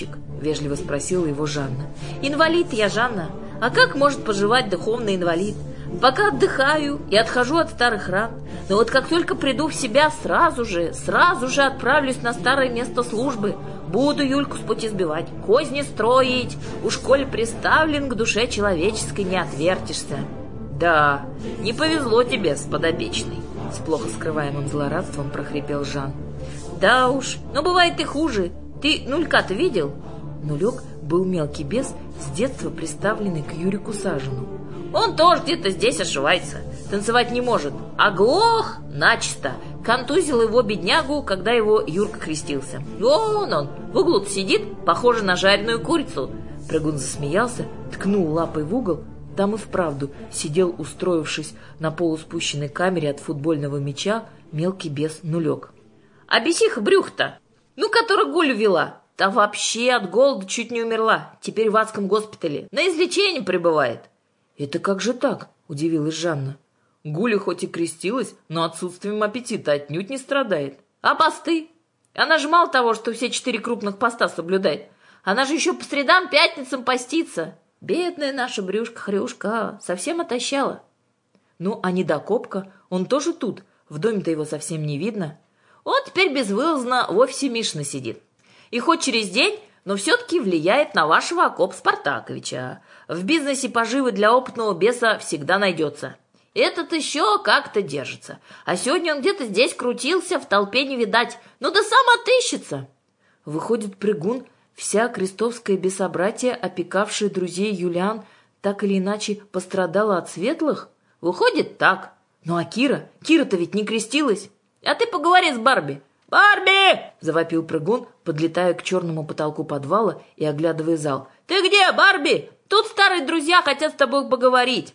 вежливо спросила его Жанна. «Инвалид я, Жанна. А как может поживать духовный инвалид? Пока отдыхаю и отхожу от старых ран. Но вот как только приду в себя, сразу же, сразу же отправлюсь на старое место службы. Буду Юльку с пути сбивать, козни строить. Уж коль приставлен к душе человеческой, не отвертишься». «Да, не повезло тебе с подопечной», — с плохо скрываемым злорадством прохрипел Жан. «Да уж, но бывает и хуже. Ты Нулька-то видел?» Нулек был мелкий бес, с детства приставленный к Юрику Сажину. «Он тоже где-то здесь ошивается, танцевать не может. Оглох начисто. Контузил его беднягу, когда его Юрка крестился. Вон он, в углу сидит, похоже на жареную курицу». Прыгун засмеялся, ткнул лапой в угол. Там и вправду сидел, устроившись на полуспущенной камере от футбольного мяча, мелкий бес Нулек. «А бесиха брюх-то, ну, которая Гулю вела, та вообще от голода чуть не умерла. Теперь в адском госпитале. На излечении пребывает». «Это как же так?» – удивилась Жанна. «Гуля хоть и крестилась, но отсутствием аппетита отнюдь не страдает». «А посты? Она же мало того, что все четыре крупных поста соблюдает. Она же еще по средам, пятницам постится. Бедная наша брюшка-хрюшка совсем отощала». «Ну, а недокопка, он тоже тут. В доме-то его совсем не видно». «Вот теперь безвылазно в офисе Мишина сидит. И хоть через день, но все-таки влияет на вашего Акопа Спартаковича. В бизнесе поживы для опытного беса всегда найдется. Этот еще как-то держится. А сегодня он где-то здесь крутился, в толпе не видать. Ну да сам отыщется». Выходит, Прыгун, вся крестовская бесобратье, опекавшая друзей Юлиан, так или иначе пострадала от светлых? Выходит, так. Ну а Кира? Кира-то ведь не крестилась. А ты поговори с Барби. «Барби!» – завопил Прыгун, подлетая к черному потолку подвала и оглядывая зал. «Ты где, Барби? Тут старые друзья хотят с тобой поговорить».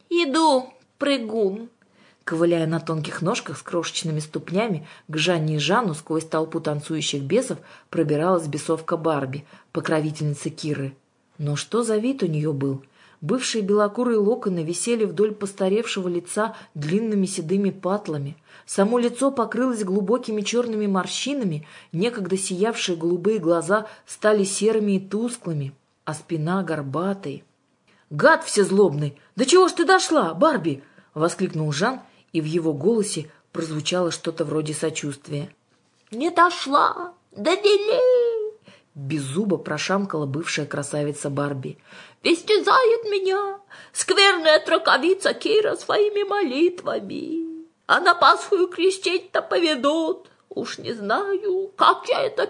«Иду, Прыгун». Ковыляя на тонких ножках с крошечными ступнями, к Жанне и Жанну сквозь толпу танцующих бесов пробиралась бесовка Барби, покровительница Киры. Но что за вид у нее был? Бывшие белокурые локоны висели вдоль постаревшего лица длинными седыми патлами. Само лицо покрылось глубокими черными морщинами, некогда сиявшие голубые глаза стали серыми и тусклыми, а спина горбатой. «Гад всезлобный! Да чего ж ты дошла, Барби?» — воскликнул Жан, и в его голосе прозвучало что-то вроде сочувствия. «Не дошла! Да не лей!» — беззубо прошамкала бывшая красавица Барби. «Истязает меня скверная траковица Кира своими молитвами. А на Пасху крестить-то поведут. Уж не знаю, как я это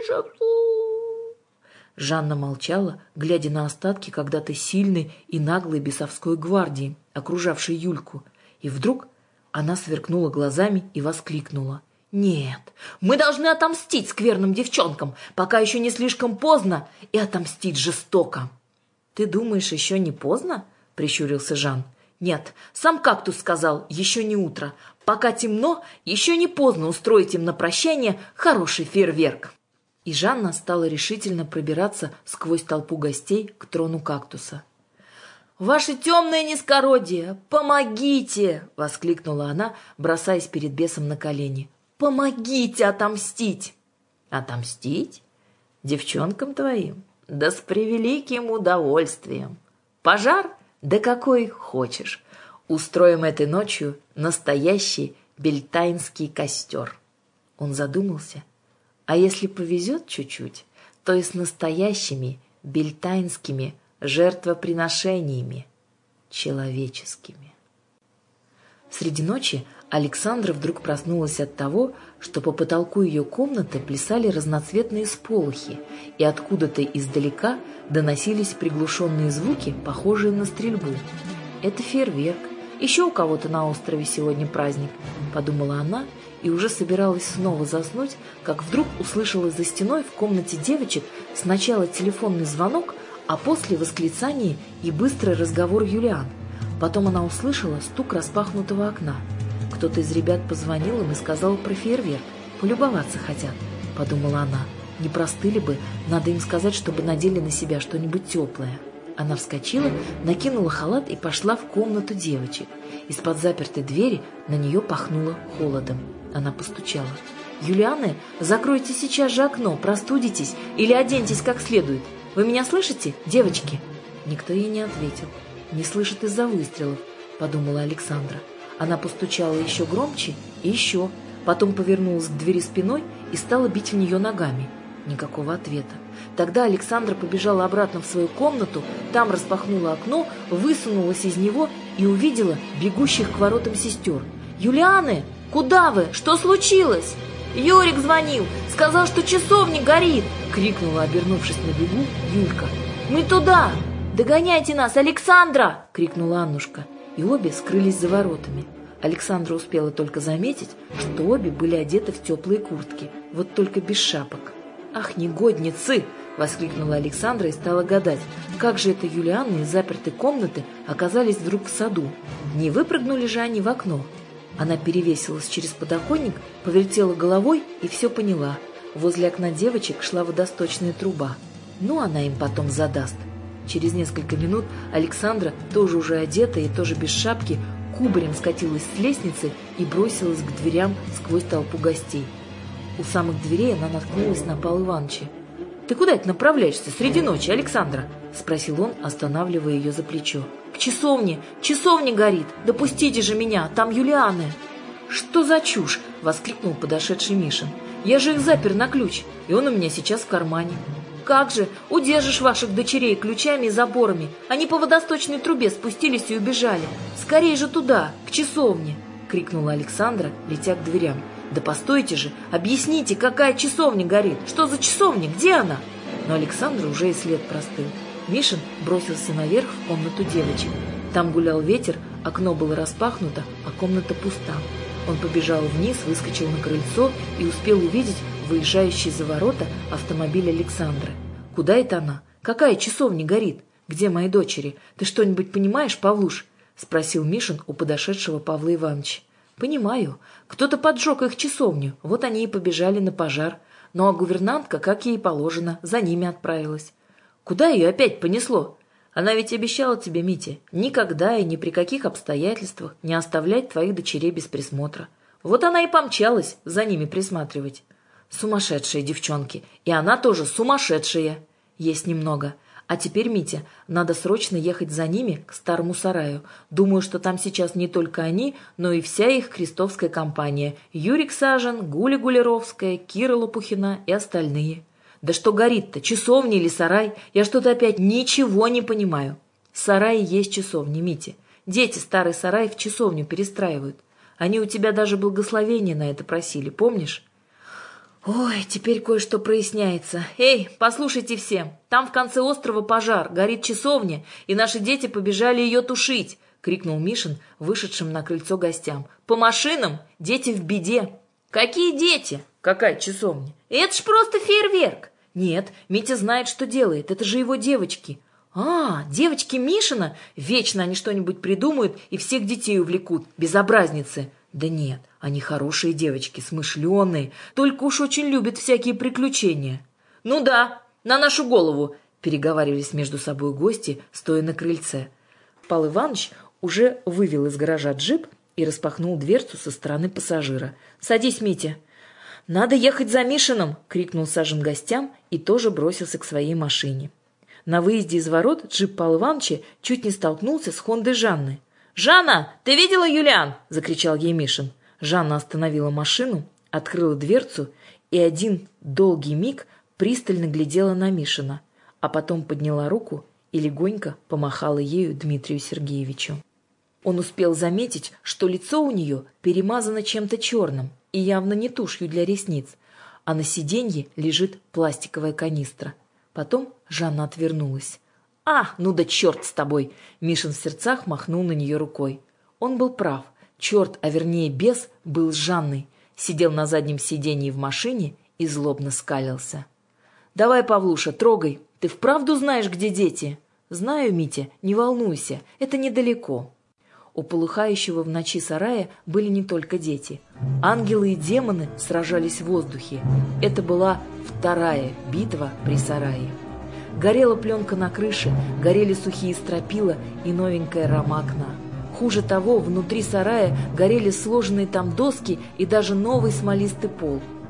переживу». Жанна молчала, глядя на остатки когда-то сильной и наглой бесовской гвардии, окружавшей Юльку. И вдруг она сверкнула глазами и воскликнула: «Нет, мы должны отомстить скверным девчонкам, пока еще не слишком поздно, и отомстить жестоко». «Ты думаешь, еще не поздно?» — прищурился Жан. «Нет, сам кактус сказал, еще не утро. Пока темно, еще не поздно устроить им на прощание хороший фейерверк». И Жанна стала решительно пробираться сквозь толпу гостей к трону кактуса. «Ваше темное низкородие, помогите!» — воскликнула она, бросаясь перед бесом на колени. «Помогите отомстить!» «Отомстить? Девчонкам твоим? Да с превеликим удовольствием! Пожар? Да какой хочешь! Устроим этой ночью настоящий бельтайнский костер!» Он задумался. «А если повезет чуть-чуть, то и с настоящими бельтайнскими жертвоприношениями человеческими». Среди ночи Александра вдруг проснулась от того, что по потолку ее комнаты плясали разноцветные сполохи, и откуда-то издалека доносились приглушенные звуки, похожие на стрельбу. «Это фейерверк. Еще у кого-то на острове сегодня праздник», — подумала она, и уже собиралась снова заснуть, как вдруг услышала за стеной в комнате девочек сначала телефонный звонок, а после восклицание и быстрый разговор Юлиан. Потом она услышала стук распахнутого окна. Кто-то из ребят позвонил им и сказал про фейерверк. «Полюбоваться хотят», — подумала она. «Не простыли бы, надо им сказать, чтобы надели на себя что-нибудь теплое». Она вскочила, накинула халат и пошла в комнату девочек. Из-под запертой двери на нее пахнуло холодом. Она постучала. «Юлианы, закройте сейчас же окно, простудитесь или оденьтесь как следует. Вы меня слышите, девочки?» Никто ей не ответил. «Не слышит из-за выстрелов», — подумала Александра. Она постучала еще громче и еще, потом повернулась к двери спиной и стала бить в нее ногами. Никакого ответа. Тогда Александра побежала обратно в свою комнату, там распахнула окно, высунулась из него и увидела бегущих к воротам сестер. «Юлианы, куда вы? Что случилось?» «Юрик звонил, сказал, что часовня горит!» — крикнула, обернувшись на бегу, Юлька. «Мы туда! Догоняйте нас, Александра!» — крикнула Аннушка. И обе скрылись за воротами. Александра успела только заметить, что обе были одеты в теплые куртки, вот только без шапок. «Ах, негодницы!» — воскликнула Александра и стала гадать, как же это Юлианы из запертой комнаты оказались вдруг в саду. Не выпрыгнули же они в окно. Она перевесилась через подоконник, повертела головой и все поняла. Возле окна девочек шла водосточная труба. Ну, она им потом задаст. Через несколько минут Александра, тоже уже одетая и тоже без шапки, кубарем скатилась с лестницы и бросилась к дверям сквозь толпу гостей. У самых дверей она наткнулась на Павла Ивановича. «Ты куда это направляешься среди ночи, Александра?» — спросил он, останавливая ее за плечо. «К часовне! Часовня горит! Допустите же меня! Там Юлианы!» «Что за чушь?» — воскликнул подошедший Мишин. «Я же их запер на ключ, и он у меня сейчас в кармане». «Как же! Удержишь ваших дочерей ключами и заборами! Они по водосточной трубе спустились и убежали! Скорей же туда, к часовне!» — крикнула Александра, летя к дверям. «Да постойте же! Объясните, какая часовня горит! Что за часовня? Где она?» Но Александра уже и след простыл. Мишин бросился наверх в комнату девочек. Там гулял ветер, окно было распахнуто, а комната пуста. Он побежал вниз, выскочил на крыльцо и успел увидеть выезжающий за ворота автомобиль Александры. «Куда это она? Какая часовня горит? Где мои дочери? Ты что-нибудь понимаешь, Павлуш?» — спросил Мишин у подошедшего Павла Ивановича. «Понимаю. Кто-то поджег их часовню, вот они и побежали на пожар. Ну а гувернантка, как ей положено, за ними отправилась. Куда ее опять понесло? Она ведь обещала тебе, Митя, никогда и ни при каких обстоятельствах не оставлять твоих дочерей без присмотра. Вот она и помчалась за ними присматривать. Сумасшедшие девчонки, и она тоже сумасшедшая. Есть немного. А теперь, Митя, надо срочно ехать за ними к старому сараю. Думаю, что там сейчас не только они, но и вся их крестовская компания. Юрик Сажин, Гуля Гулеровская, Кира Лопухина и остальные. Да что горит-то, часовня или сарай? Я что-то опять ничего не понимаю. Сарай есть часовня, Митя. Дети старый сарай в часовню перестраивают. Они у тебя даже благословения на это просили, помнишь? Ой, теперь кое-что проясняется. Эй, послушайте все, там в конце острова пожар, горит часовня, и наши дети побежали ее тушить, крикнул Мишин, вышедшим на крыльцо гостям. По машинам, дети в беде. Какие дети? Какая часовня? Это ж просто фейерверк. Нет, Митя знает, что делает, это же его девочки. А, девочки Мишина? Вечно они что-нибудь придумают и всех детей увлекут, безобразницы. Да нет, они хорошие девочки, смышленые, только уж очень любят всякие приключения. Ну да, на нашу голову, переговаривались между собой гости, стоя на крыльце. Павел Иванович уже вывел из гаража джип и распахнул дверцу со стороны пассажира. «Садись, Митя!» «Надо ехать за Мишиным!» — крикнул Сажин гостям и тоже бросился к своей машине. На выезде из ворот джип Павла Ивановича чуть не столкнулся с Хондой Жанны. «Жанна, ты видела Юлиан?» — закричал ей Мишин. Жанна остановила машину, открыла дверцу и один долгий миг пристально глядела на Мишина, а потом подняла руку и легонько помахала ею Дмитрию Сергеевичу. Он успел заметить, что лицо у нее перемазано чем-то черным и явно не тушью для ресниц, а на сиденье лежит пластиковая канистра. Потом Жанна отвернулась. «А, ну да черт с тобой!» Мишин в сердцах махнул на нее рукой. Он был прав. Черт, а вернее бес, был с Жанной. Сидел на заднем сиденье в машине и злобно скалился. «Давай, Павлуша, трогай. Ты вправду знаешь, где дети?» «Знаю, Митя, не волнуйся, это недалеко». У полыхающего в ночи сарая были не только дети. Ангелы и демоны сражались в воздухе. Это была вторая битва при сарае. Горела пленка на крыше, горели сухие стропила и новенькая рама окна. Хуже того, внутри сарая горели сложенные там доски и даже новый смолистый пол.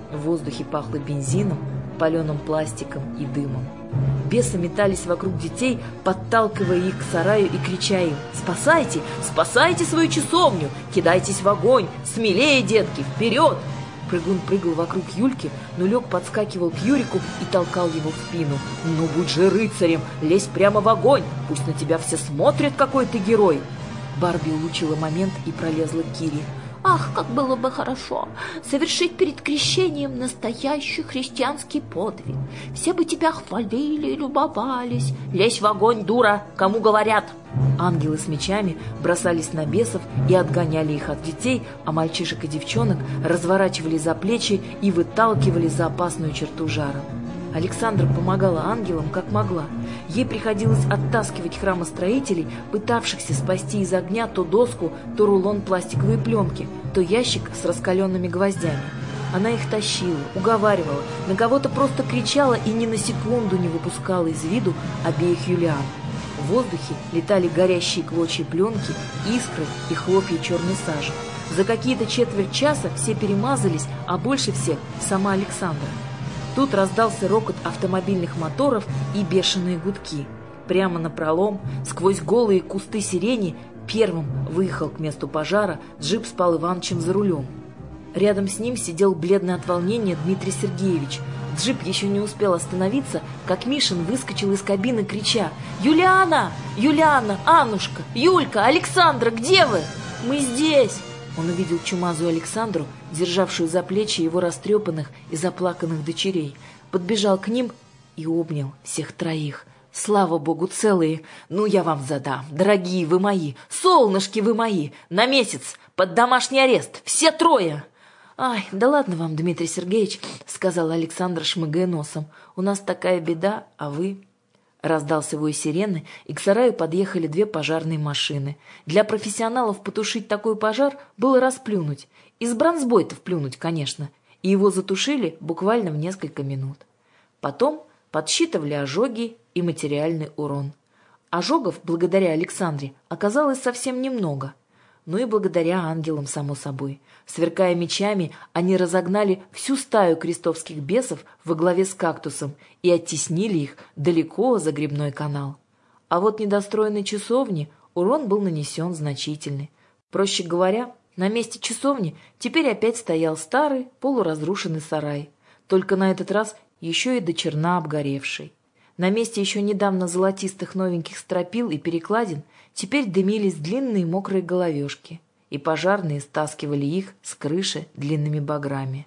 В воздухе пахло бензином, паленым пластиком и дымом. Бесы метались вокруг детей, подталкивая их к сараю и крича им: «Спасайте! Спасайте свою часовню! Кидайтесь в огонь! Смелее, детки! Вперед!» Прыгун прыгал вокруг Юльки, но Лёг подскакивал к Юрику и толкал его в спину. «Ну будь же рыцарем! Лезь прямо в огонь! Пусть на тебя все смотрят, какой ты герой!» Барби улучила момент и пролезла к Кире. «Ах, как было бы хорошо совершить перед крещением настоящий христианский подвиг! Все бы тебя хвалили и любовались! Лезь в огонь, дура! Кому говорят!» Ангелы с мечами бросались на бесов и отгоняли их от детей, а мальчишек и девчонок разворачивали за плечи и выталкивали за опасную черту жара. Александра помогала ангелам как могла. Ей приходилось оттаскивать храмостроителей, пытавшихся спасти из огня то доску, то рулон пластиковой пленки, то ящик с раскаленными гвоздями. Она их тащила, уговаривала, на кого-то просто кричала и ни на секунду не выпускала из виду обеих Юлиан. В воздухе летали горящие клочья пленки, искры и хлопья черной сажи. За какие-то четверть часа все перемазались, а больше всех сама Александра. Тут раздался рокот автомобильных моторов и бешеные гудки. Прямо напролом, сквозь голые кусты сирени, первым выехал к месту пожара джип с Пал Ивановичем за рулем. Рядом с ним сидел бледный от волнения Дмитрий Сергеевич. Джип еще не успел остановиться, как Мишин выскочил из кабины, крича: «Юлиана! Юлиана! Аннушка! Юлька! Александра! Где вы?» «Мы здесь!» Он увидел чумазую Александру, державшую за плечи его растрепанных и заплаканных дочерей, подбежал к ним и обнял всех троих. «Слава Богу, целые! Ну, я вам задам, дорогие вы мои, солнышки вы мои, на месяц, под домашний арест, все трое!» «Ай, да ладно вам, Дмитрий Сергеевич», — сказала Александра, шмыгая носом, — «у нас такая беда, а вы...» Раздался вой сирены, и к сараю подъехали две пожарные машины. Для профессионалов потушить такой пожар было расплюнуть. Из бронзбойтов плюнуть, конечно. И его затушили буквально в несколько минут. Потом подсчитывали ожоги и материальный урон. Ожогов, благодаря Александре, оказалось совсем немного. Ну и благодаря ангелам, само собой. Сверкая мечами, они разогнали всю стаю крестовских бесов во главе с кактусом и оттеснили их далеко за грибной канал. А вот недостроенной часовне урон был нанесен значительный. Проще говоря, на месте часовни теперь опять стоял старый полуразрушенный сарай, только на этот раз еще и до черна обгоревший. На месте еще недавно золотистых новеньких стропил и перекладин теперь дымились длинные мокрые головешки, и пожарные стаскивали их с крыши длинными баграми.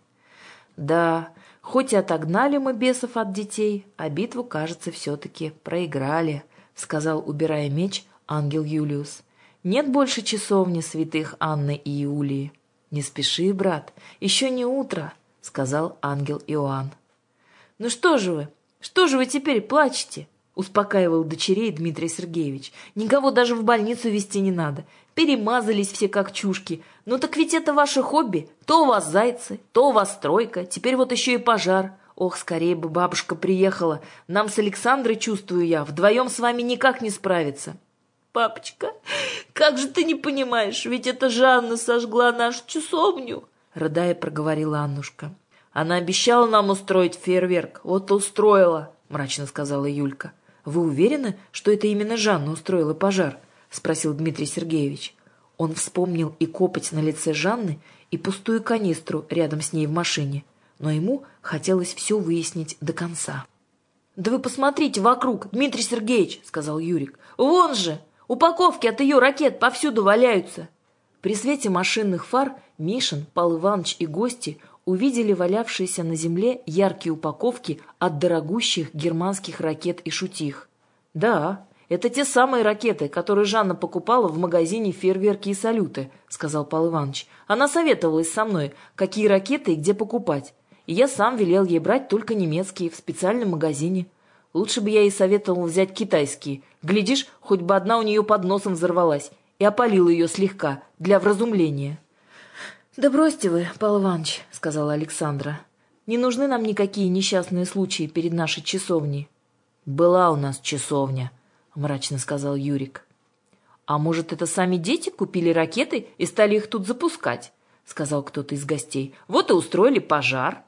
Да, хоть и отогнали мы бесов от детей, а битву, кажется, все-таки проиграли, сказал, убирая меч, ангел Юлиус. Нет больше часовни святых Анны и Иулии. Не спеши, брат, еще не утро, сказал ангел Иоанн. Ну что же вы, что же вы теперь плачете? Успокаивал дочерей Дмитрий Сергеевич. Никого даже в больницу везти не надо. Перемазались все как чушки. Ну так ведь это ваше хобби. То у вас зайцы, то у вас стройка, теперь вот еще и пожар. Ох, скорее бы бабушка приехала. Нам с Александрой, чувствую я, вдвоем с вами никак не справиться. Папочка, как же ты не понимаешь, ведь это Жанна сожгла нашу часовню, рыдая проговорила Аннушка. Она обещала нам устроить фейерверк, вот и устроила, мрачно сказала Юлька. «Вы уверены, что это именно Жанна устроила пожар?» — спросил Дмитрий Сергеевич. Он вспомнил и копоть на лице Жанны, и пустую канистру рядом с ней в машине, но ему хотелось все выяснить до конца. «Да вы посмотрите вокруг, Дмитрий Сергеевич!» — сказал Юрик. «Вон же! Упаковки от ее ракет повсюду валяются!» При свете машинных фар Мишин, Пал Иванович и гости увидели валявшиеся на земле яркие упаковки от дорогущих германских ракет и шутих. «Да, это те самые ракеты, которые Жанна покупала в магазине «Фейерверки и салюты», — сказал Пал Иванович. «Она советовалась со мной, какие ракеты и где покупать. И я сам велел ей брать только немецкие в специальном магазине. Лучше бы я ей советовал взять китайские. Глядишь, хоть бы одна у нее под носом взорвалась, и опалил ее слегка, для вразумления». «Да бросьте вы, Пал Иванович», — сказала Александра. «Не нужны нам никакие несчастные случаи перед нашей часовней». «Была у нас часовня», — мрачно сказал Юрик. «А может, это сами дети купили ракеты и стали их тут запускать?» — сказал кто-то из гостей. «Вот и устроили пожар».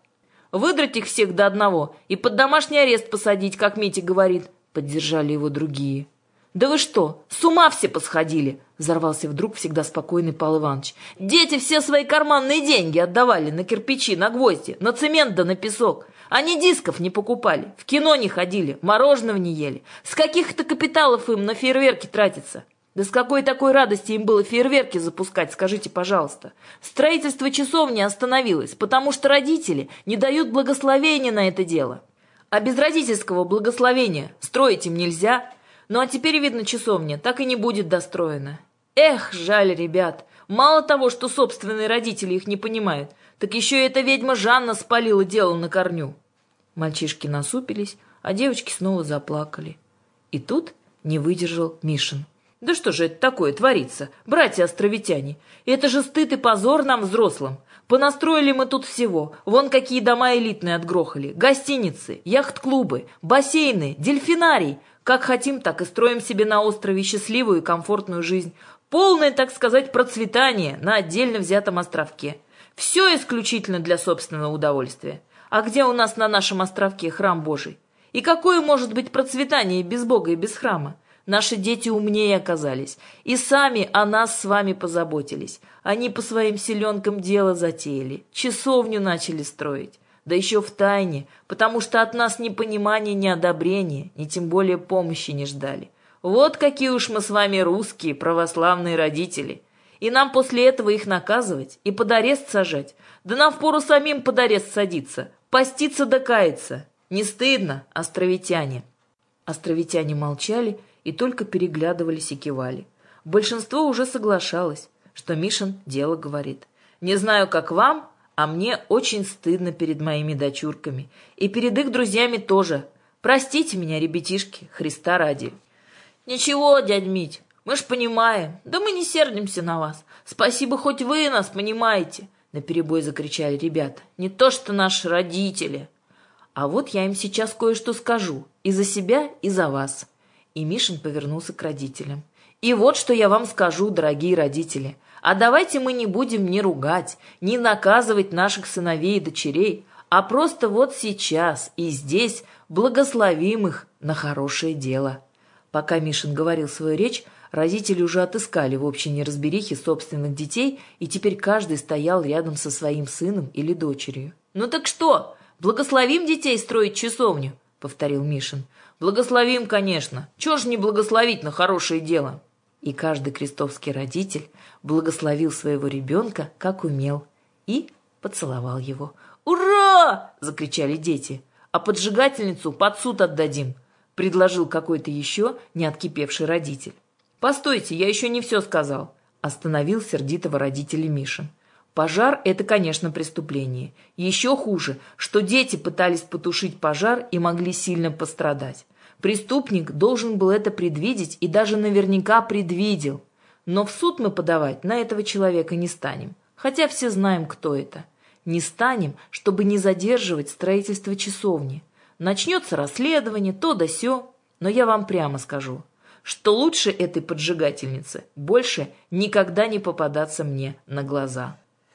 Выдрать их всех до одного и под домашний арест посадить, как Митя говорит», — поддержали его другие. «Да вы что, с ума все посходили?» — взорвался вдруг всегда спокойный Павел Иванович. «Дети все свои карманные деньги отдавали на кирпичи, на гвозди, на цемент да на песок. Они дисков не покупали, в кино не ходили, мороженого не ели. С каких-то капиталов им на фейерверки тратиться? Да с какой такой радости им было фейерверки запускать, скажите, пожалуйста? Строительство часовни остановилось, потому что родители не дают благословения на это дело. А без родительского благословения строить им нельзя». Ну а теперь, видно, часовня так и не будет достроена. Эх, жаль ребят. Мало того, что собственные родители их не понимают, так еще и эта ведьма Жанна спалила дело на корню. Мальчишки насупились, а девочки снова заплакали. И тут не выдержал Мишин. «Да что же это такое творится, братья-островитяне? Это же стыд и позор нам, взрослым. Понастроили мы тут всего. Вон какие дома элитные отгрохали. Гостиницы, яхт-клубы, бассейны, дельфинарий. Как хотим, так и строим себе на острове счастливую и комфортную жизнь. Полное, так сказать, процветание на отдельно взятом островке. Все исключительно для собственного удовольствия. А где у нас на нашем островке храм Божий? И какое может быть процветание без Бога и без храма? Наши дети умнее оказались, и сами о нас с вами позаботились. Они по своим селенкам дело затеяли, часовню начали строить. Да еще в тайне, потому что от нас ни понимания, ни одобрения, ни тем более помощи не ждали. Вот какие уж мы с вами русские, православные родители. И нам после этого их наказывать и под арест сажать. Да нам впору самим под арест садиться, поститься да каяться. Не стыдно, островитяне?» Островитяне молчали и только переглядывались и кивали. Большинство уже соглашалось, что Мишин дело говорит. «Не знаю, как вам, а мне очень стыдно перед моими дочурками. И перед их друзьями тоже. Простите меня, ребятишки, Христа ради». «Ничего, дядь Мить, мы ж понимаем. Да мы не сердимся на вас. Спасибо, хоть вы нас понимаете», — наперебой закричали ребята. «Не то что наши родители». «А вот я им сейчас кое-что скажу. И за себя, и за вас». И Мишин повернулся к родителям. «И вот что я вам скажу, дорогие родители. А давайте мы не будем ни ругать, ни наказывать наших сыновей и дочерей, а просто вот сейчас и здесь благословим их на хорошее дело». Пока Мишин говорил свою речь, родители уже отыскали в общей неразберихе собственных детей, и теперь каждый стоял рядом со своим сыном или дочерью. «Ну так что, благословим детей строить часовню?» — повторил Мишин. «Благословим, конечно. Чего ж не благословить на хорошее дело?» И каждый крестовский родитель благословил своего ребенка, как умел, и поцеловал его. «Ура!» — закричали дети. «А поджигательницу под суд отдадим», — предложил какой-то еще не откипевший родитель. «Постойте, я еще не все сказал», — остановил сердитого родителя Мишин. «Пожар — это, конечно, преступление. Еще хуже, что дети пытались потушить пожар и могли сильно пострадать. Преступник должен был это предвидеть и даже наверняка предвидел. Но в суд мы подавать на этого человека не станем, хотя все знаем, кто это. Не станем, чтобы не задерживать строительство часовни. Начнется расследование, то да сё, но я вам прямо скажу, что лучше этой поджигательнице больше никогда не попадаться мне на глаза.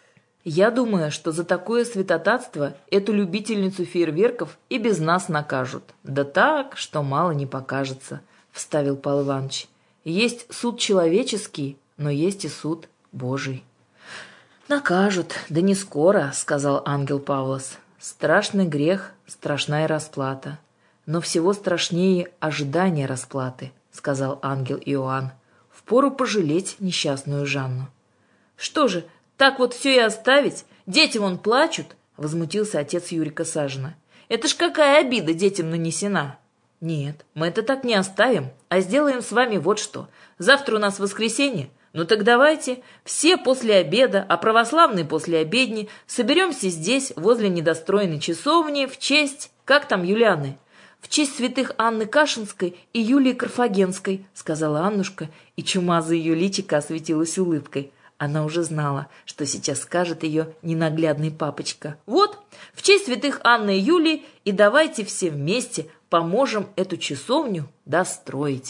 Я думаю, что за такое святотатство эту любительницу фейерверков и без нас накажут. Да так, что мало не покажется», — вставил Павел Иванович. «Есть суд человеческий, но есть и суд Божий». «Накажут, да не скоро», — сказал ангел Павлос. «Страшный грех, страшная расплата. Но всего страшнее ожидание расплаты», — сказал ангел Иоанн. «Впору пожалеть несчастную Жанну». «Что же, так вот все и оставить? Дети вон плачут», — возмутился отец Юрика Сажина. «Это ж какая обида детям нанесена!» «Нет, мы это так не оставим, а сделаем с вами вот что. Завтра у нас воскресенье. Ну так давайте, все после обеда, а православные после обедни, соберемся здесь, возле недостроенной часовни, в честь, как там, Юлианы?» «В честь святых Анны Кашинской и Юлии Карфагенской», — сказала Аннушка, и чумазая ее личико осветилась улыбкой. Она уже знала, что сейчас скажет ее ненаглядный папочка. «Вот, в честь святых Анны и Юлии, и давайте все вместе поможем эту часовню достроить».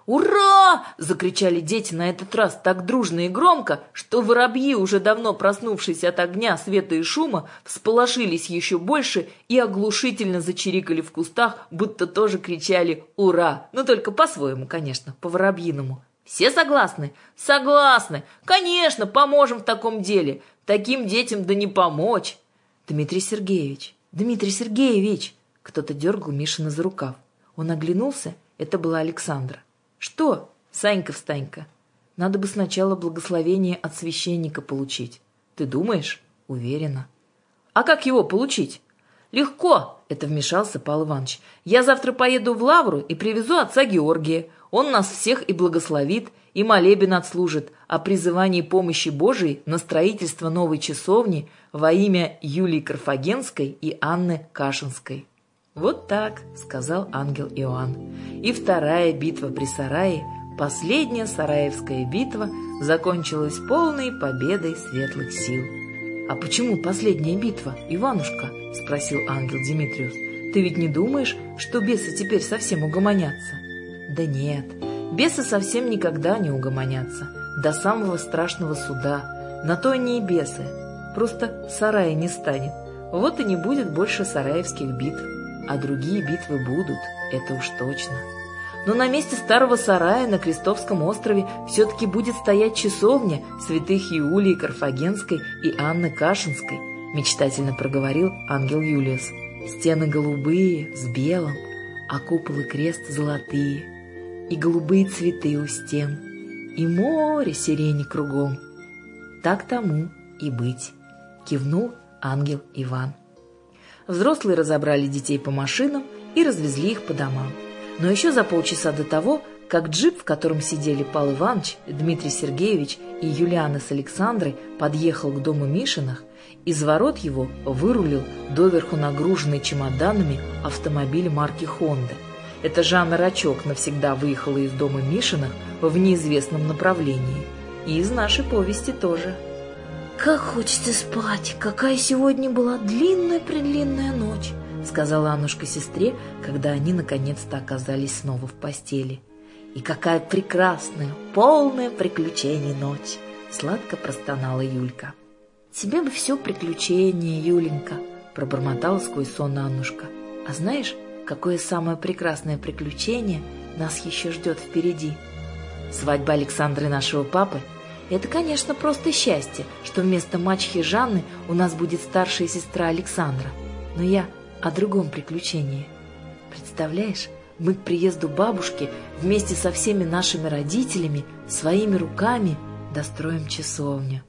«Ура!» – закричали дети на этот раз так дружно и громко, что воробьи, уже давно проснувшись от огня, света и шума, всполошились еще больше и оглушительно зачирикали в кустах, будто тоже кричали «Ура!», но только по-своему, конечно, по-воробьиному. «Все согласны?» «Согласны! Конечно, поможем в таком деле! Таким детям да не помочь!» «Дмитрий Сергеевич! Дмитрий Сергеевич!» Кто-то дергал Мишина за рукав. Он оглянулся, это была Александра. «Что, Санька-встанька? Надо бы сначала благословение от священника получить. Ты думаешь?» «Уверена». «А как его получить?» «Легко!» — это вмешался Павел Иванович. «Я завтра поеду в Лавру и привезу отца Георгия. Он нас всех и благословит, и молебен отслужит о призывании помощи Божией на строительство новой часовни во имя Юлии Карфагенской и Анны Кашинской». «Вот так», — сказал ангел Иоанн. И вторая битва при Сарае, последняя Сараевская битва, закончилась полной победой светлых сил. «А почему последняя битва, Иванушка?» — спросил ангел Димитриус. «Ты ведь не думаешь, что бесы теперь совсем угомонятся?» «Да нет, бесы совсем никогда не угомонятся, до самого страшного суда. На то они и бесы. Просто сарая не станет. Вот и не будет больше сараевских битв. А другие битвы будут, это уж точно. Но на месте старого сарая на Крестовском острове все-таки будет стоять часовня святых Иулии Карфагенской и Анны Кашинской», мечтательно проговорил ангел Юлиус. «Стены голубые, с белым, а купол и крест золотые, и голубые цветы у стен, и море сирени кругом». «Так тому и быть», кивнул ангел Иван. Взрослые разобрали детей по машинам и развезли их по домам. Но еще за полчаса до того, как джип, в котором сидели Павел Иванович, Дмитрий Сергеевич и Юлиана с Александрой, подъехал к дому Мишиных, из ворот его вырулил доверху нагруженный чемоданами автомобиль марки «Хонда». Эта Жанна Рачок навсегда выехала из дома Мишиных в неизвестном направлении. И из нашей повести тоже. «Как хочется спать! Какая сегодня была длинная-предлинная ночь!» — сказала Аннушка сестре, когда они наконец-то оказались снова в постели. «И какая прекрасная, полная приключений ночь!» — сладко простонала Юлька. «Тебе бы все приключения, Юленька!» — пробормотала сквозь сон Аннушка. «А знаешь, какое самое прекрасное приключение нас еще ждет впереди? Свадьба Александры нашего папы. Это, конечно, просто счастье, что вместо мачехи Жанны у нас будет старшая сестра Александра. Но я о другом приключении. Представляешь, мы к приезду бабушки вместе со всеми нашими родителями своими руками достроим часовню».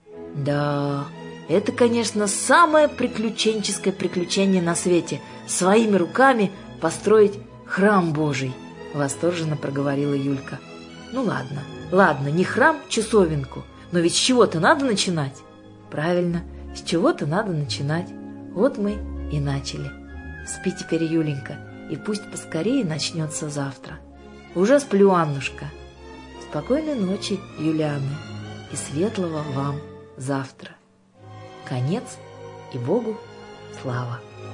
«Да, это, конечно, самое приключенческое приключение на свете — своими руками построить храм Божий», — восторженно проговорила Юлька. «Ну ладно, ладно, не храм, часовенку, но ведь с чего-то надо начинать». «Правильно, с чего-то надо начинать. Вот мы и начали. Спи теперь, Юленька, и пусть поскорее начнется завтра». «Уже сплю, Аннушка». «Спокойной ночи, Юлианы, и светлого вам завтра». Конец, и Богу слава.